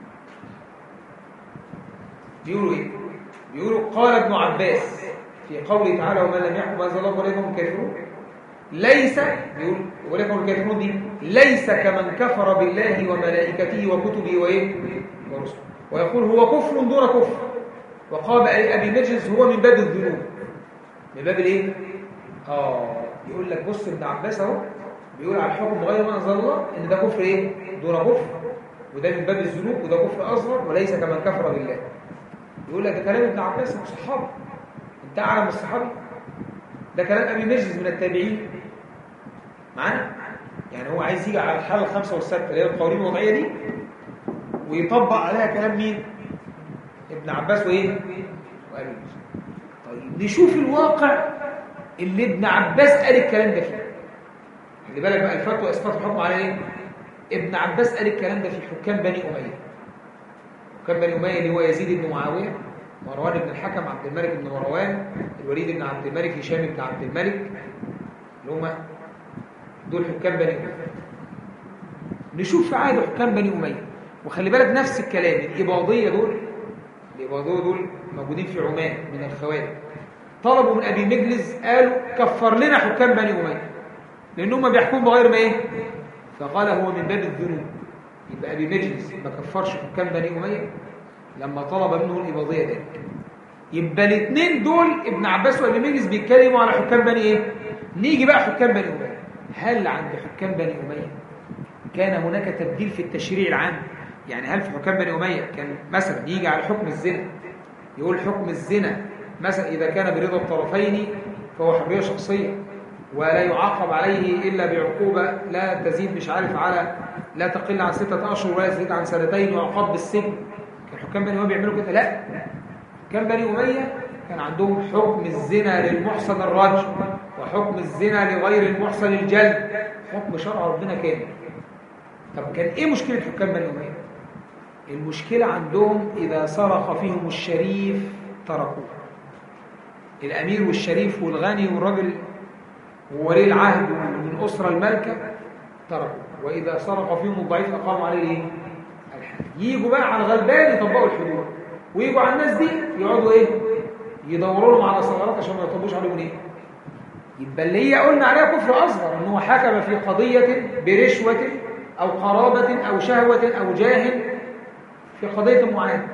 بيقولوا إيه؟ بيقولوا قال ابن عباس في قوله تعالى ومن لم يحكم ما أنزل الله فأولئك هم الكافرون، ليس، بيقول أولئك هم الكافرون دي ليس كمن كفر بالله وملائكته وكتبه وإيه؟ ورسله، ويقول هو كفر دون كفر. وقال أبي مجلس هو من باب الذنوب، من باب الايه؟ اه يقول لك بص ابن عباس اهو بيقول على الحكم غير ما انزل الله ان ده كفر ايه؟ دون كفر، وده من باب الذنوب، وده كفر اصغر، وليس كمن كفر بالله. يقول لك ده كلام ابن عباس من الصحابه، انت اعلم من الصحابي؟ ده كلام ابي مجلس من التابعين معانا. يعني هو عايز يجي على الحاله الخامسه والسادسه اللي هي القوانين الوضعيه دي ويطبق عليها كلام مين؟ ابن عباس وايه؟ وابي مجلس. طيب نشوف الواقع اللي ابن عباس قال الكلام ده فيه. خلي بالك بقى الفتوى اسقاط الحكم على ايه؟ ابن عباس قال الكلام ده في حكام بني اميه. حكام بني اميه اللي هو يزيد بن معاويه، مروان بن الحكم، عبد الملك بن مروان، الوليد بن عبد الملك، هشام بن عبد الملك، اللي هم دول حكام بني اميه. نشوف في عهد حكام بني اميه، وخلي بالك نفس الكلام. الاباضيه دول، الاباضيه دول موجودين في عمان من الخوارج، طلبوا من ابي مجلس قالوا كفر لنا حكام بني اميه لانهم بيحكموا بغير ما ايه، فقال هو من باب الذنوب. يبقى ابي مجلس ما كفرش حكام بني اميه لما طلب منه الاباضيه ذلك. يبقى الاثنين دول ابن عباس وابي مجلس بيتكلموا على حكام بني ايه. نيجي بقى حكام بني اميه، هل عند حكام بني اميه كان هناك تبديل في التشريع العام؟ يعني هل في حكام بني اميه كان مثلا يجي على حكم الزنا يقول حكم الزنا مثلا إذا كان برضا الطرفين فهو حرية شخصية ولا يعاقب عليه إلا بعقوبة لا تزيد مش عارف على لا تقل عن ستة أشهر ولا تزيد عن سنتين وعقاب بالسجن؟ كان حكام بني أمية بيعملوا كده؟ لا، حكام بني أمية كان عندهم حكم الزنا للمحصن الرجم وحكم الزنا لغير المحصن الجلد، حكم شرع ربنا كامل. طب كان إيه مشكلة حكام بني أمية؟ المشكلة عندهم إذا صرخ فيهم الشريف تركوه. الأمير والشريف والغني والراجل وولي العهد من أسرة الملكة تركوا، وإذا سرق فيهم الضعيف أقاموا عليه إيه؟ الحد. ييجوا بقى على الغلبان يطبقوا الحدود، ويجوا على الناس دي يقعدوا إيه؟ يدوروا لهم على ثغرات عشان ما يطبقوش عليهم إيه؟ يبقى اللي هي قلنا عليها كفر أصغر، إنه حكم في قضية برشوة أو قرابة أو شهوة أو جاه في قضية معينة.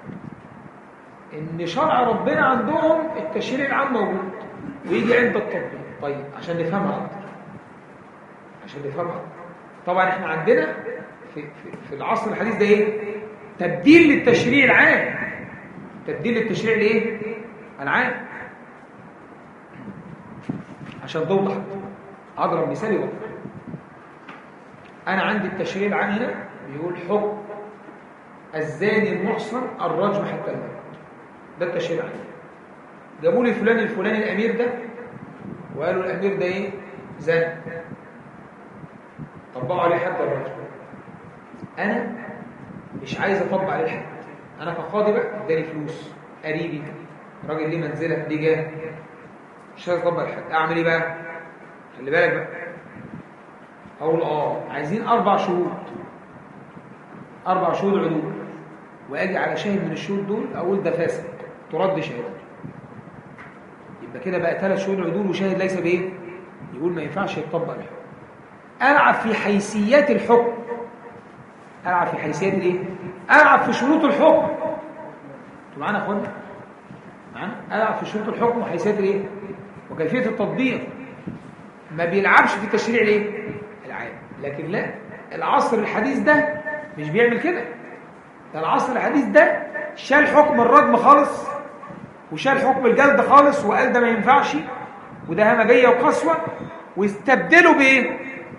إن شرع ربنا عندهم التشريع العام موجود، ويجي عند التطبيق. طيب عشان نفهمها أكتر، عشان نفهمها أكتر. طبعا إحنا عندنا في, في, في العصر الحديث ده إيه؟ تبديل للتشريع العام، تبديل للتشريع الإيه؟ العام. عشان توضح أضرب مثال يوضح. أنا عندي التشريع العام هنا بيقول حكم الزاني المحصن الرجم حتى الموت، ده التشريع العام. جابوا لي فلان الفلاني الأمير ده وقالوا الأمير ده إيه؟ زاني، طبقوا عليه حد الرجم. أنا مش عايز أطبق عليه الحد، أنا كقاضي بقى اداني فلوس، قريبي راجل ليه منزلة ليه جاه، مش عايز أطبق الحد، أعمل إيه بقى؟ خلي بالك بقى، أقول آه عايزين أربع شهود، أربع شهود عدول، وأجي على شاهد من الشهود دول أقول ده فاسد ترد شهادته. يبقى كده بقى ثلاث شهود عدول وشاهد ليس بإيه؟ يقول ما ينفعش يطبق الحكم. ألعب في حيثيات الحكم، ألعب في حيثيات الإيه؟ ألعب في شروط الحكم. أنتوا معانا يا أخوانا؟ معانا؟ ألعب في شروط الحكم وحيثيات الإيه؟ وكيفية التطبيق. ما بيلعبش في التشريع الإيه؟ العام. لكن لا، العصر الحديث ده مش بيعمل كده. ده العصر الحديث ده شال حكم الرجم خالص، وشال حكم الجلد خالص، وقال ده ما ينفعش، وده همجية وقسوة، واستبدله بإيه؟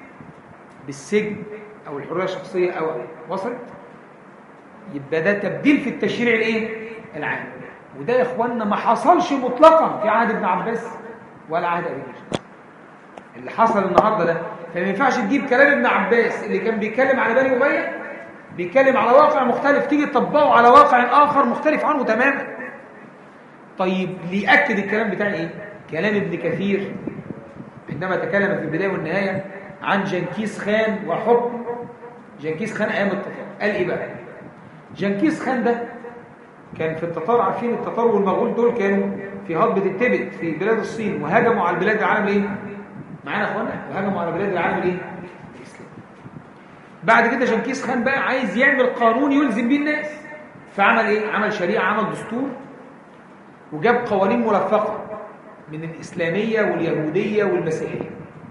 بالسجن أو الحرية الشخصية أو أو وصلت؟ يبقى ده تبديل في التشريع الإيه؟ العام. وده يا إخواننا ما حصلش مطلقا في عهد ابن عباس ولا عهد أبي بكر. اللي حصل النهارده ده، فما ينفعش تجيب كلام ابن عباس اللي كان بيتكلم على بني أمية، بيتكلم على واقع مختلف، تيجي تطبقه على واقع آخر مختلف عنه تماما. طيب ليأكد الكلام بتاعي إيه؟ كلام ابن كثير عندما تكلم في البداية والنهاية عن جنكيز خان وحكم جنكيز خان أيام التتار. قال إيه بقى؟ جنكيز خان ده كان في التتار، عارفين التتار والمغول دول كانوا في هضبة التبت في بلاد الصين، وهاجموا على البلاد العالم الايه؟ معانا يا اخوانا؟ وهاجموا على بلاد العالم الايه؟ الاسلام. بعد كده جنكيز خان بقى عايز يعمل قانون يلزم بيه الناس، فعمل ايه؟ عمل شريعة، عمل دستور، وجاب قوانين ملفقة من الإسلامية واليهودية والمسيحية،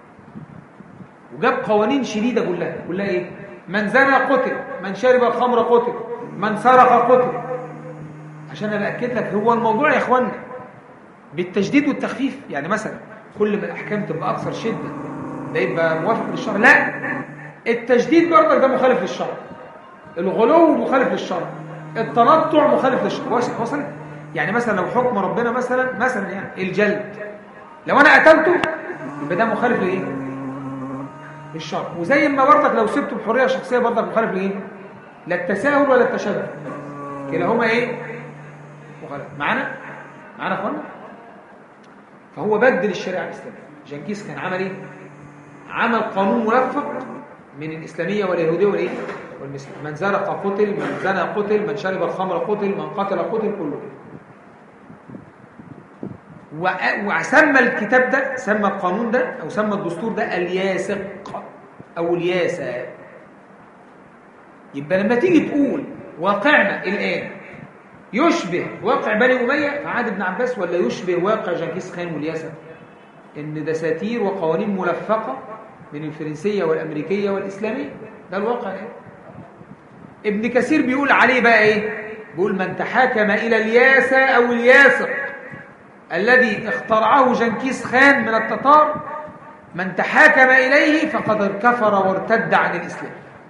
وجاب قوانين شديدة كلها كلها ايه؟ من زنى قتل، من شرب الخمر قتل، من سرق قتل. عشان انا باكد لك هو الموضوع يا اخوانا بالتشديد والتخفيف. يعني مثلا كل ما الاحكام تبقى اكثر شده ده يبقى موافق للشرع؟ لا، التشديد برضك ده مخالف للشرع، الغلو مخالف للشرع، التنطع مخالف للشرع. وصل؟ يعني مثلا لو حكم ربنا مثلا مثلا يعني الجلد، لو انا قتلته يبقى ده مخالف لايه؟ للشرع. وزي ما برضك لو سبته بحريه شخصيه برضك مخالف لايه؟ لا التساهل ولا التشدد، كلاهما ايه؟ مخالف. معانا؟ معانا يا اخوانا؟ فهو بدل الشريعه الاسلاميه. جنكيز كان عمل ايه؟ عمل قانون ملفق من الاسلاميه واليهوديه والايه؟ والمسلمين. من سرق قتل، من زنى قتل، من شرب الخمر قتل، من قتل قتل، كله. وسمى الكتاب ده، سمى القانون ده او سمى الدستور ده الياسق او الياسا. يبقى لما تيجي تقول واقعنا الان يشبه واقع بني أمية في عهد ابن عباس ولا يشبه واقع جنكيز خان والياسر؟ إن دساتير وقوانين ملفقة من الفرنسية والأمريكية والإسلامية، ده الواقع ده. ابن كثير بيقول عليه بقى إيه؟ بيقول من تحاكم إلى الياسا أو الياسق الذي اخترعه جنكيز خان من التتار، من تحاكم إليه فقد كفر وارتد عن الإسلام.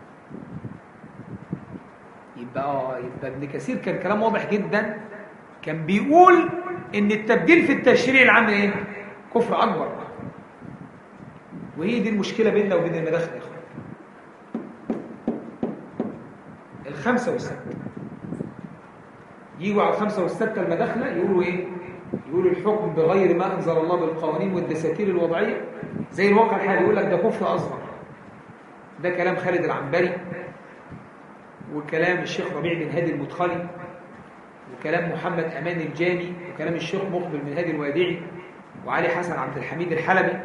يبقى يبقى ابن كثير كان كلام واضح جدا، كان بيقول ان التبديل في التشريع العام ايه؟ كفر اكبر. وهي دي المشكله بيننا وبين المداخل يا اخوان. الخمسه والسته يجوا على الخمسة والستة المداخلة يقولوا إيه؟ يقولوا الحكم بغير ما أنزل الله بالقوانين والدساتير الوضعية زي الواقع الحالي، يقول لك ده كفر أصغر. ده كلام خالد العنبري، وكلام الشيخ ربيع بن هادي المدخلي، وكلام محمد أمان الجامي، وكلام الشيخ مقبل بن هادي الوادعي، وعلي حسن عبد الحميد الحلبي،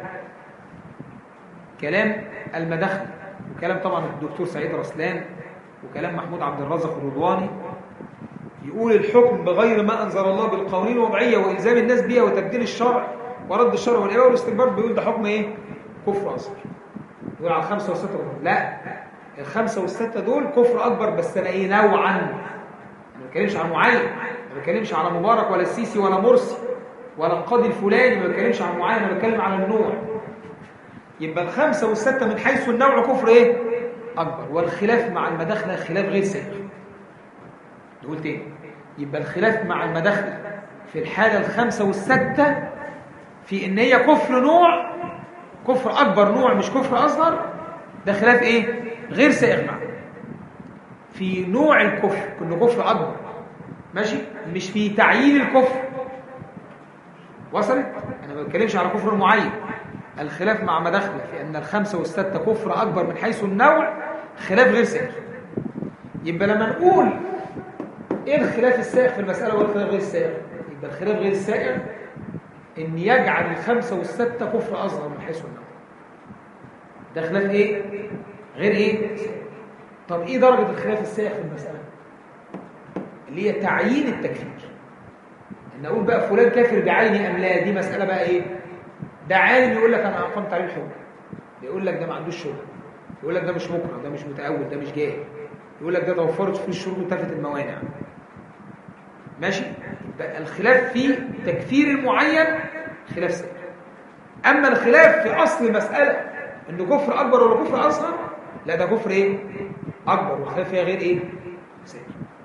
كلام المداخل، وكلام طبعا الدكتور سعيد رسلان، وكلام محمود عبد الرازق الرضواني. يقول الحكم بغير ما أنزل الله بالقوانين الوضعية وإلزام الناس بها وتبديل الشرع ورد الشرع والإباحة والاستكبار، بيقول ده حكم إيه؟ كفر أصغر. يقول على الخمسة والستة دول لا، الخمسة والستة دول كفر أكبر، بس أنا إيه؟ نوعا. ما بتكلمش عن معين، ما بتكلمش على مبارك ولا السيسي ولا مرسي ولا القاضي الفلاني، ما بتكلمش عن معين، أنا بتكلم على النوع. يبقى الخمسة والستة من حيث النوع كفر إيه؟ أكبر. والخلاف مع المداخلة خلاف غير سائغ. نقول تاني، يبقى الخلاف مع المداخلة في الحالة الخمسة والستة في إن هي كفر نوع، كفر أكبر نوع مش كفر أصغر، ده خلاف إيه؟ غير سائغ معه. في نوع الكفر كأنه كفر أكبر، ماشي؟ مش في تعيين الكفر. وصلت؟ أنا ما بتكلمش على كفر معين. الخلاف مع مداخلة في أن الخمسة والستة كفر أكبر من حيث النوع خلاف غير سائغ. يبقى لما نقول إيه الخلاف السائغ في المسألة والخلاف غير السائغ؟ يبقى الخلاف غير السائغ إن يجعل الخمسة والستة كفر أصغر من حيث النوع. ده خلاف إيه؟ غير إيه؟ طب إيه درجة الخلاف السائغ في المسألة؟ اللي هي تعيين التكفير. إن أقول بقى فلان كافر بعيني أم لا، دي مسألة بقى إيه؟ ده عالم يقول لك أنا أقمت عليه الحكم، يقول لك ده ما عندوش شغل، يقول لك ده مش مكره، ده مش متأول، ده مش جاهل، يقول لك ده توفرت فيه الشروط وانتفت الموانع. ماشي؟ يبقى الخلاف في تكفير المعين خلاف سائغ. أما الخلاف في أصل المسألة إنه كفر أكبر ولا كفر أصغر، لا ده كفر إيه؟ أكبر، والخلاف فيها غير إيه؟ سائغ.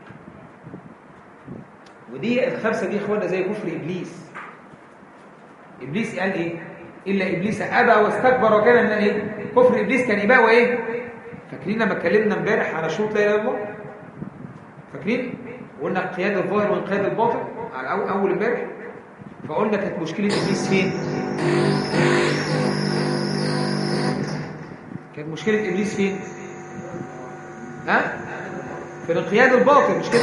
ودي الخمسة دي إخوانا زي كفر إبليس. إبليس قال إيه؟ إلا إبليس أبى واستكبر وكان من إيه؟ كفر إبليس كان إباء وإيه؟ فاكرين لما اتكلمنا امبارح على شروط لا إله إلا الله؟ فاكرين؟ قلنا انقياد الظاهر وانقياد الباطن على أول امبارح. فقلنا كانت مشكلة إبليس فين؟ كانت مشكلة إبليس فين؟ ها؟ في الانقياد الباطن، مش كده؟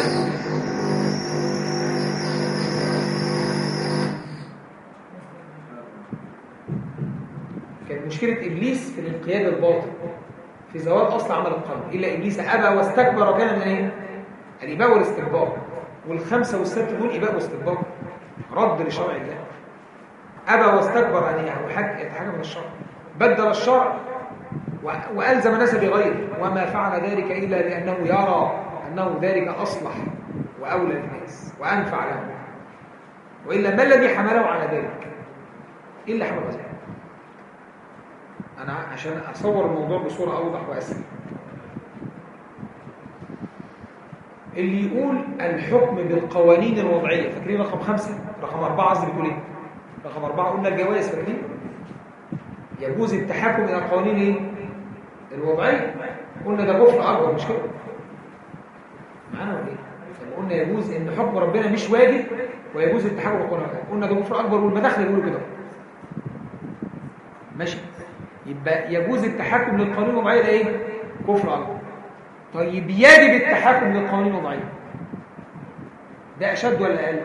كانت مشكلة إبليس في الانقياد الباطن في زوال أصل عمل القلب. إلا إبليس أبى واستكبر وكان من إيه؟ الإباء والاستكبار. والخمسة والستة دول إباء واستكبار، رد لشرع الله. أبى واستكبر أن يتحكم من الشرع، بدل الشرع وألزم الناس بغيره، وما فعل ذلك إلا لأنه يرى أنه ذلك أصلح وأولى للناس وأنفع لهم. وإلا ما الذي حمله على ذلك؟ إلا حمل ذلك. أنا عشان أصور الموضوع بصورة أوضح وأسهل، اللي يقول الحكم بالقوانين الوضعية، فاكرين رقم خمسة؟ رقم أربعة قصدي بيقول إيه؟ رقم أربعة قلنا الجواز، فاكرين؟ يجوز التحكم إلى القوانين إيه؟ الوضعية. قلنا ده كفر أكبر، مش كده؟ معانا ولا إيه؟ قلنا يجوز إن حكم ربنا مش واجب ويجوز التحكم بالقوانين الوضعية. قلنا ده كفر أكبر، والمداخل يقولوا كده. ماشي؟ يبقى يجوز التحكم للقوانين الوضعية ده إيه؟ كفر أكبر. طيب يجب التحكم للقوانين الوضعية، ده أشد ولا أقل؟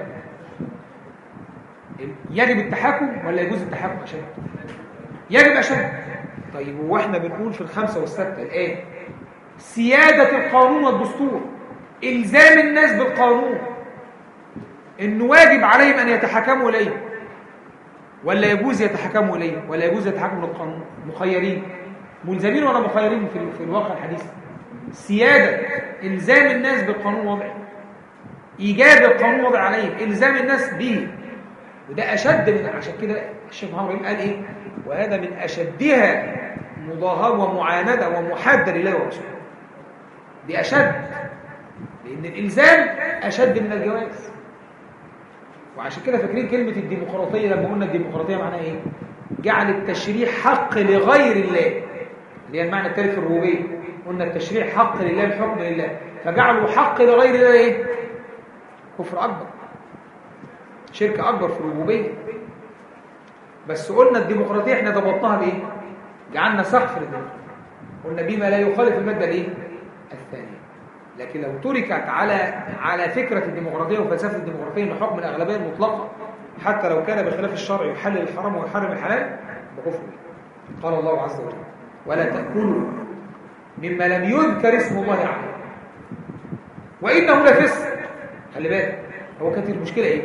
يجب التحكم ولا يجوز التحكم أشد؟ يجب أشد. طيب هو احنا بنقول في الخمسة والستة الآن سيادة القانون والدستور، إلزام الناس بالقانون، إنه واجب عليهم أن يتحكموا إليه، ولا يجوز يتحكموا إليه، ولا يجوز يتحكموا للقانون؟ مخيرين، ملزمين ولا مخيرين في في الواقع الحديث؟ سيادة، إلزام الناس بالقانون الوضعي، إيجاد القانون الوضعي عليهم، إلزام الناس به. وده أشد من، عشان كده الشيخ محمد إبراهيم قال إيه؟ وهذا من أشدها مضاهاة ومعاندة ومحادة لله ورسوله. دي أشد، لأن الإلزام أشد من الجواز. وعشان كده فاكرين كلمة الديمقراطية لما قلنا الديمقراطية معناها إيه؟ جعل التشريع حق لغير الله، اللي هي المعنى الثالث في الربوبية. قلنا التشريع حق لله، الحكم لله، فجعلوا حق لغير الله إيه؟ كفر أكبر، شرك أكبر في الربوبية. بس قلنا الديمقراطية احنا ضبطناها بإيه؟ جعلنا سقف للديمقراطية، قلنا بما لا يخالف المادة الإيه؟ الثانية. لكن لو تركت على على فكرة الديمقراطية وفلسفة الديمقراطية إن حكم الأغلبية المطلقة حتى لو كان بخلاف الشرع يحلل الحرام ويحرم الحلال بكفر. قال الله عز وجل: ولا تأكلوا مما لم يذكر اسم الله عليه وإنه لفسق. خلي بالك، هو كانت المشكلة إيه؟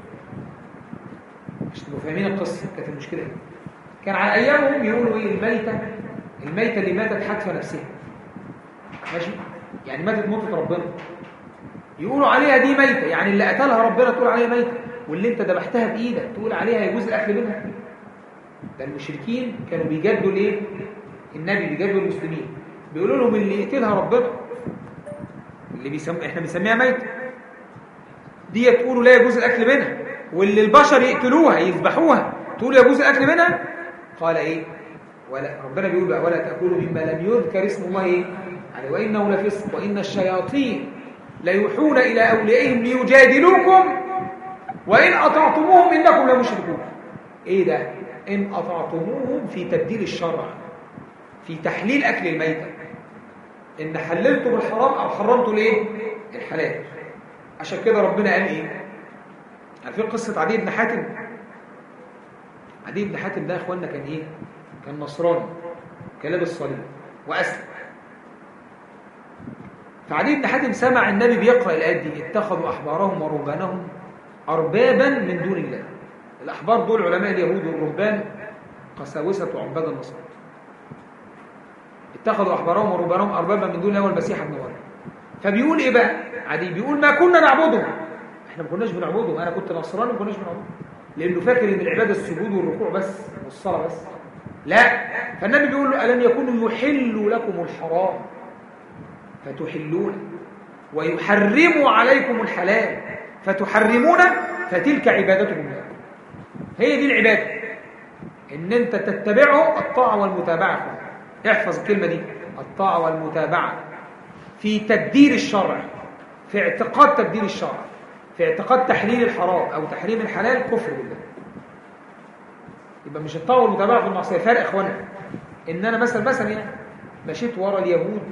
مش تبقوا فاهمين القصة. كانت المشكلة إيه؟ كان على أيامهم يقولوا إيه؟ الميتة الميتة اللي ماتت حتف نفسها، ماشي؟ يعني ماتت موتة ربنا، يقولوا عليها دي ميتة، يعني اللي قتلها ربنا تقول عليها ميتة، واللي انت ذبحتها بإيدك تقول عليها يجوز الأكل منها. ده المشركين كانوا بيجادلوا ليه؟ النبي بيجادلوا المسلمين، بيقولوا لهم اللي يقتلها ربنا اللي بيسم... احنا بنسميها ميتة دي تقولوا لا يجوز الأكل منها، واللي البشر يقتلوها يذبحوها تقول يجوز الأكل منها. قال إيه؟ ولا ربنا بيقول بقى: ولا تأكلوا مما لم يذكر اسم الله إيه؟ يعني وإنه لفسق وإن الشياطين ليوحون إلى أوليائهم ليجادلوكم وإن أطعتموهم إنكم لمشركون. إيه ده؟ إن أطعتموهم في تبديل الشرع، في تحليل أكل الميتة، إن حللتم الحرام أو حرمتم الإيه؟ الحلال. عشان كده ربنا قال إيه؟ عارفين قصة عدي بن حاتم؟ عدي بن حاتم ده يا إخواننا كان إيه؟ كان نصراني، كان لابس صليب وأسلم. فعدي بن حاتم سمع النبي بيقرأ الآيات دي: اتخذوا أحبارهم ورهبانهم أربابا من دون الله. الأحبار دول علماء اليهود والرهبان، قساوسة وعباد النصارى. اتخذوا أحبارهم ورهبانهم أربابا من دون الله والمسيح ابن مريم. فبيقول إيه بقى؟ عدي بيقول: ما كنا نعبدهم، احنا ما كناش بنعبدهم، أنا كنت نصراني ما كناش بنعبدهم، لأنه فاكر إن العبادة السجود والركوع بس والصلاة بس. لا، فالنبي بيقول له: ألم يكونوا يحلوا لكم الحرام فتحلون ويحرموا عليكم الحلال فتحرمون فتلك عبادتكم لكم. هي دي العبادة، إن أنت تتبعه الطاعة والمتابعة. احفظ الكلمة دي: الطاعة والمتابعة في تبديل الشرع، في اعتقاد تبديل الشرع، في اعتقاد تحليل الحرام أو تحريم الحلال، كفر بالله. يبقى مش الطاعة والمتابعة في المعصية. فرق يا إخوانا إن أنا مثلا مثلا يعني مشيت ورا اليهود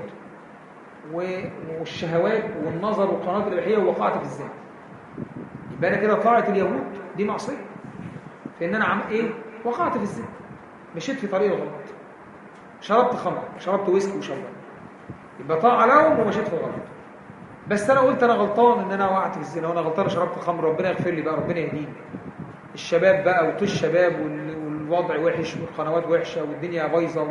والشهوات والنظر والقنوات الإباحية ووقعت في الزنا، يبقى أنا كده طاعة اليهود دي معصية، فإن أنا عم إيه؟ وقعت في الزنا، مشيت في طريق غلط، شربت خمر، شربت ويسكي وشربت، يبقى طاعة لهم ومشيت في غلط. بس أنا قلت أنا غلطان إن أنا وقعت في الزنا، وأنا غلطان شربت خمر، ربنا يغفر لي بقى، ربنا يهديني. الشباب بقى وطش الشباب والوضع وحش والقنوات وحشة والدنيا بايظة،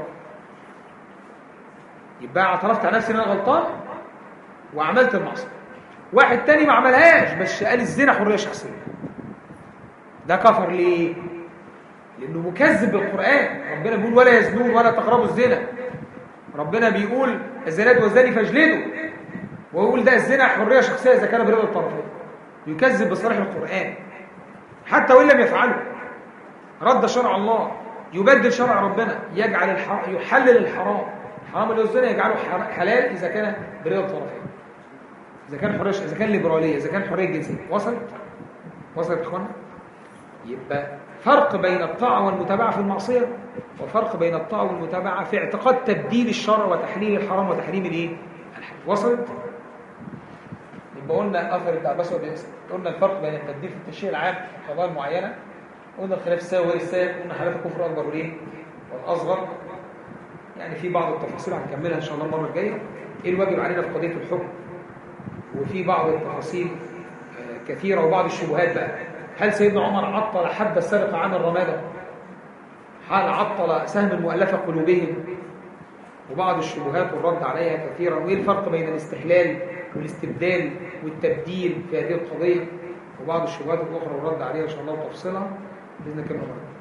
يبقى اعترفت على نفسي ان انا غلطان وعملت المعصيه. واحد تاني ما عملهاش بس قال الزنا حريه شخصيه، ده كفر. ليه؟ لانه مكذب بالقران. ربنا بيقول: ولا يزنون ولا تقربوا الزنا. ربنا بيقول: الزانية والزاني فاجلدوا، ويقول ده الزنا حريه شخصيه اذا كان برضا الطرفين. يكذب بصريح القران حتى وان لم يفعله. رد شرع الله، يبدل شرع ربنا، يجعل الحرام، يحلل الحرام، الحرام اللي هو الزنا يجعله حلال اذا كان برضا الطرفين، اذا كان حريه، اذا كان ليبراليه، اذا كان حريه جنسيه. وصلت وصلت يا اخوانا؟ يبقى فرق بين الطاعه والمتابعه في المعصيه، وفرق بين الطاعه والمتابعه في اعتقاد تبديل الشرع وتحليل الحرام وتحريم الايه؟ الحلال. وصلت؟ يبقى قلنا اثر التعبس والانسان، قلنا الفرق بين التبديل في التشريع العام في قضايا معينه، قلنا الخلاف السائغ وغير السائغ، قلنا حالات الكفر الاكبر والايه؟ والاصغر. يعني في بعض التفاصيل هنكملها ان شاء الله المره الجايه، ايه الواجب علينا في قضيه الحكم، وفي بعض التفاصيل كثيره وبعض الشبهات بقى. هل سيدنا عمر عطل حد السرقه عن الرماده؟ هل عطل سهم المؤلفه قلوبهم؟ وبعض الشبهات والرد عليها كثيرا. وايه الفرق بين الاستحلال والاستبدال والتبديل في هذه القضيه، وبعض الشبهات الاخرى والرد عليها ان شاء الله وتفصيلها باذن الله.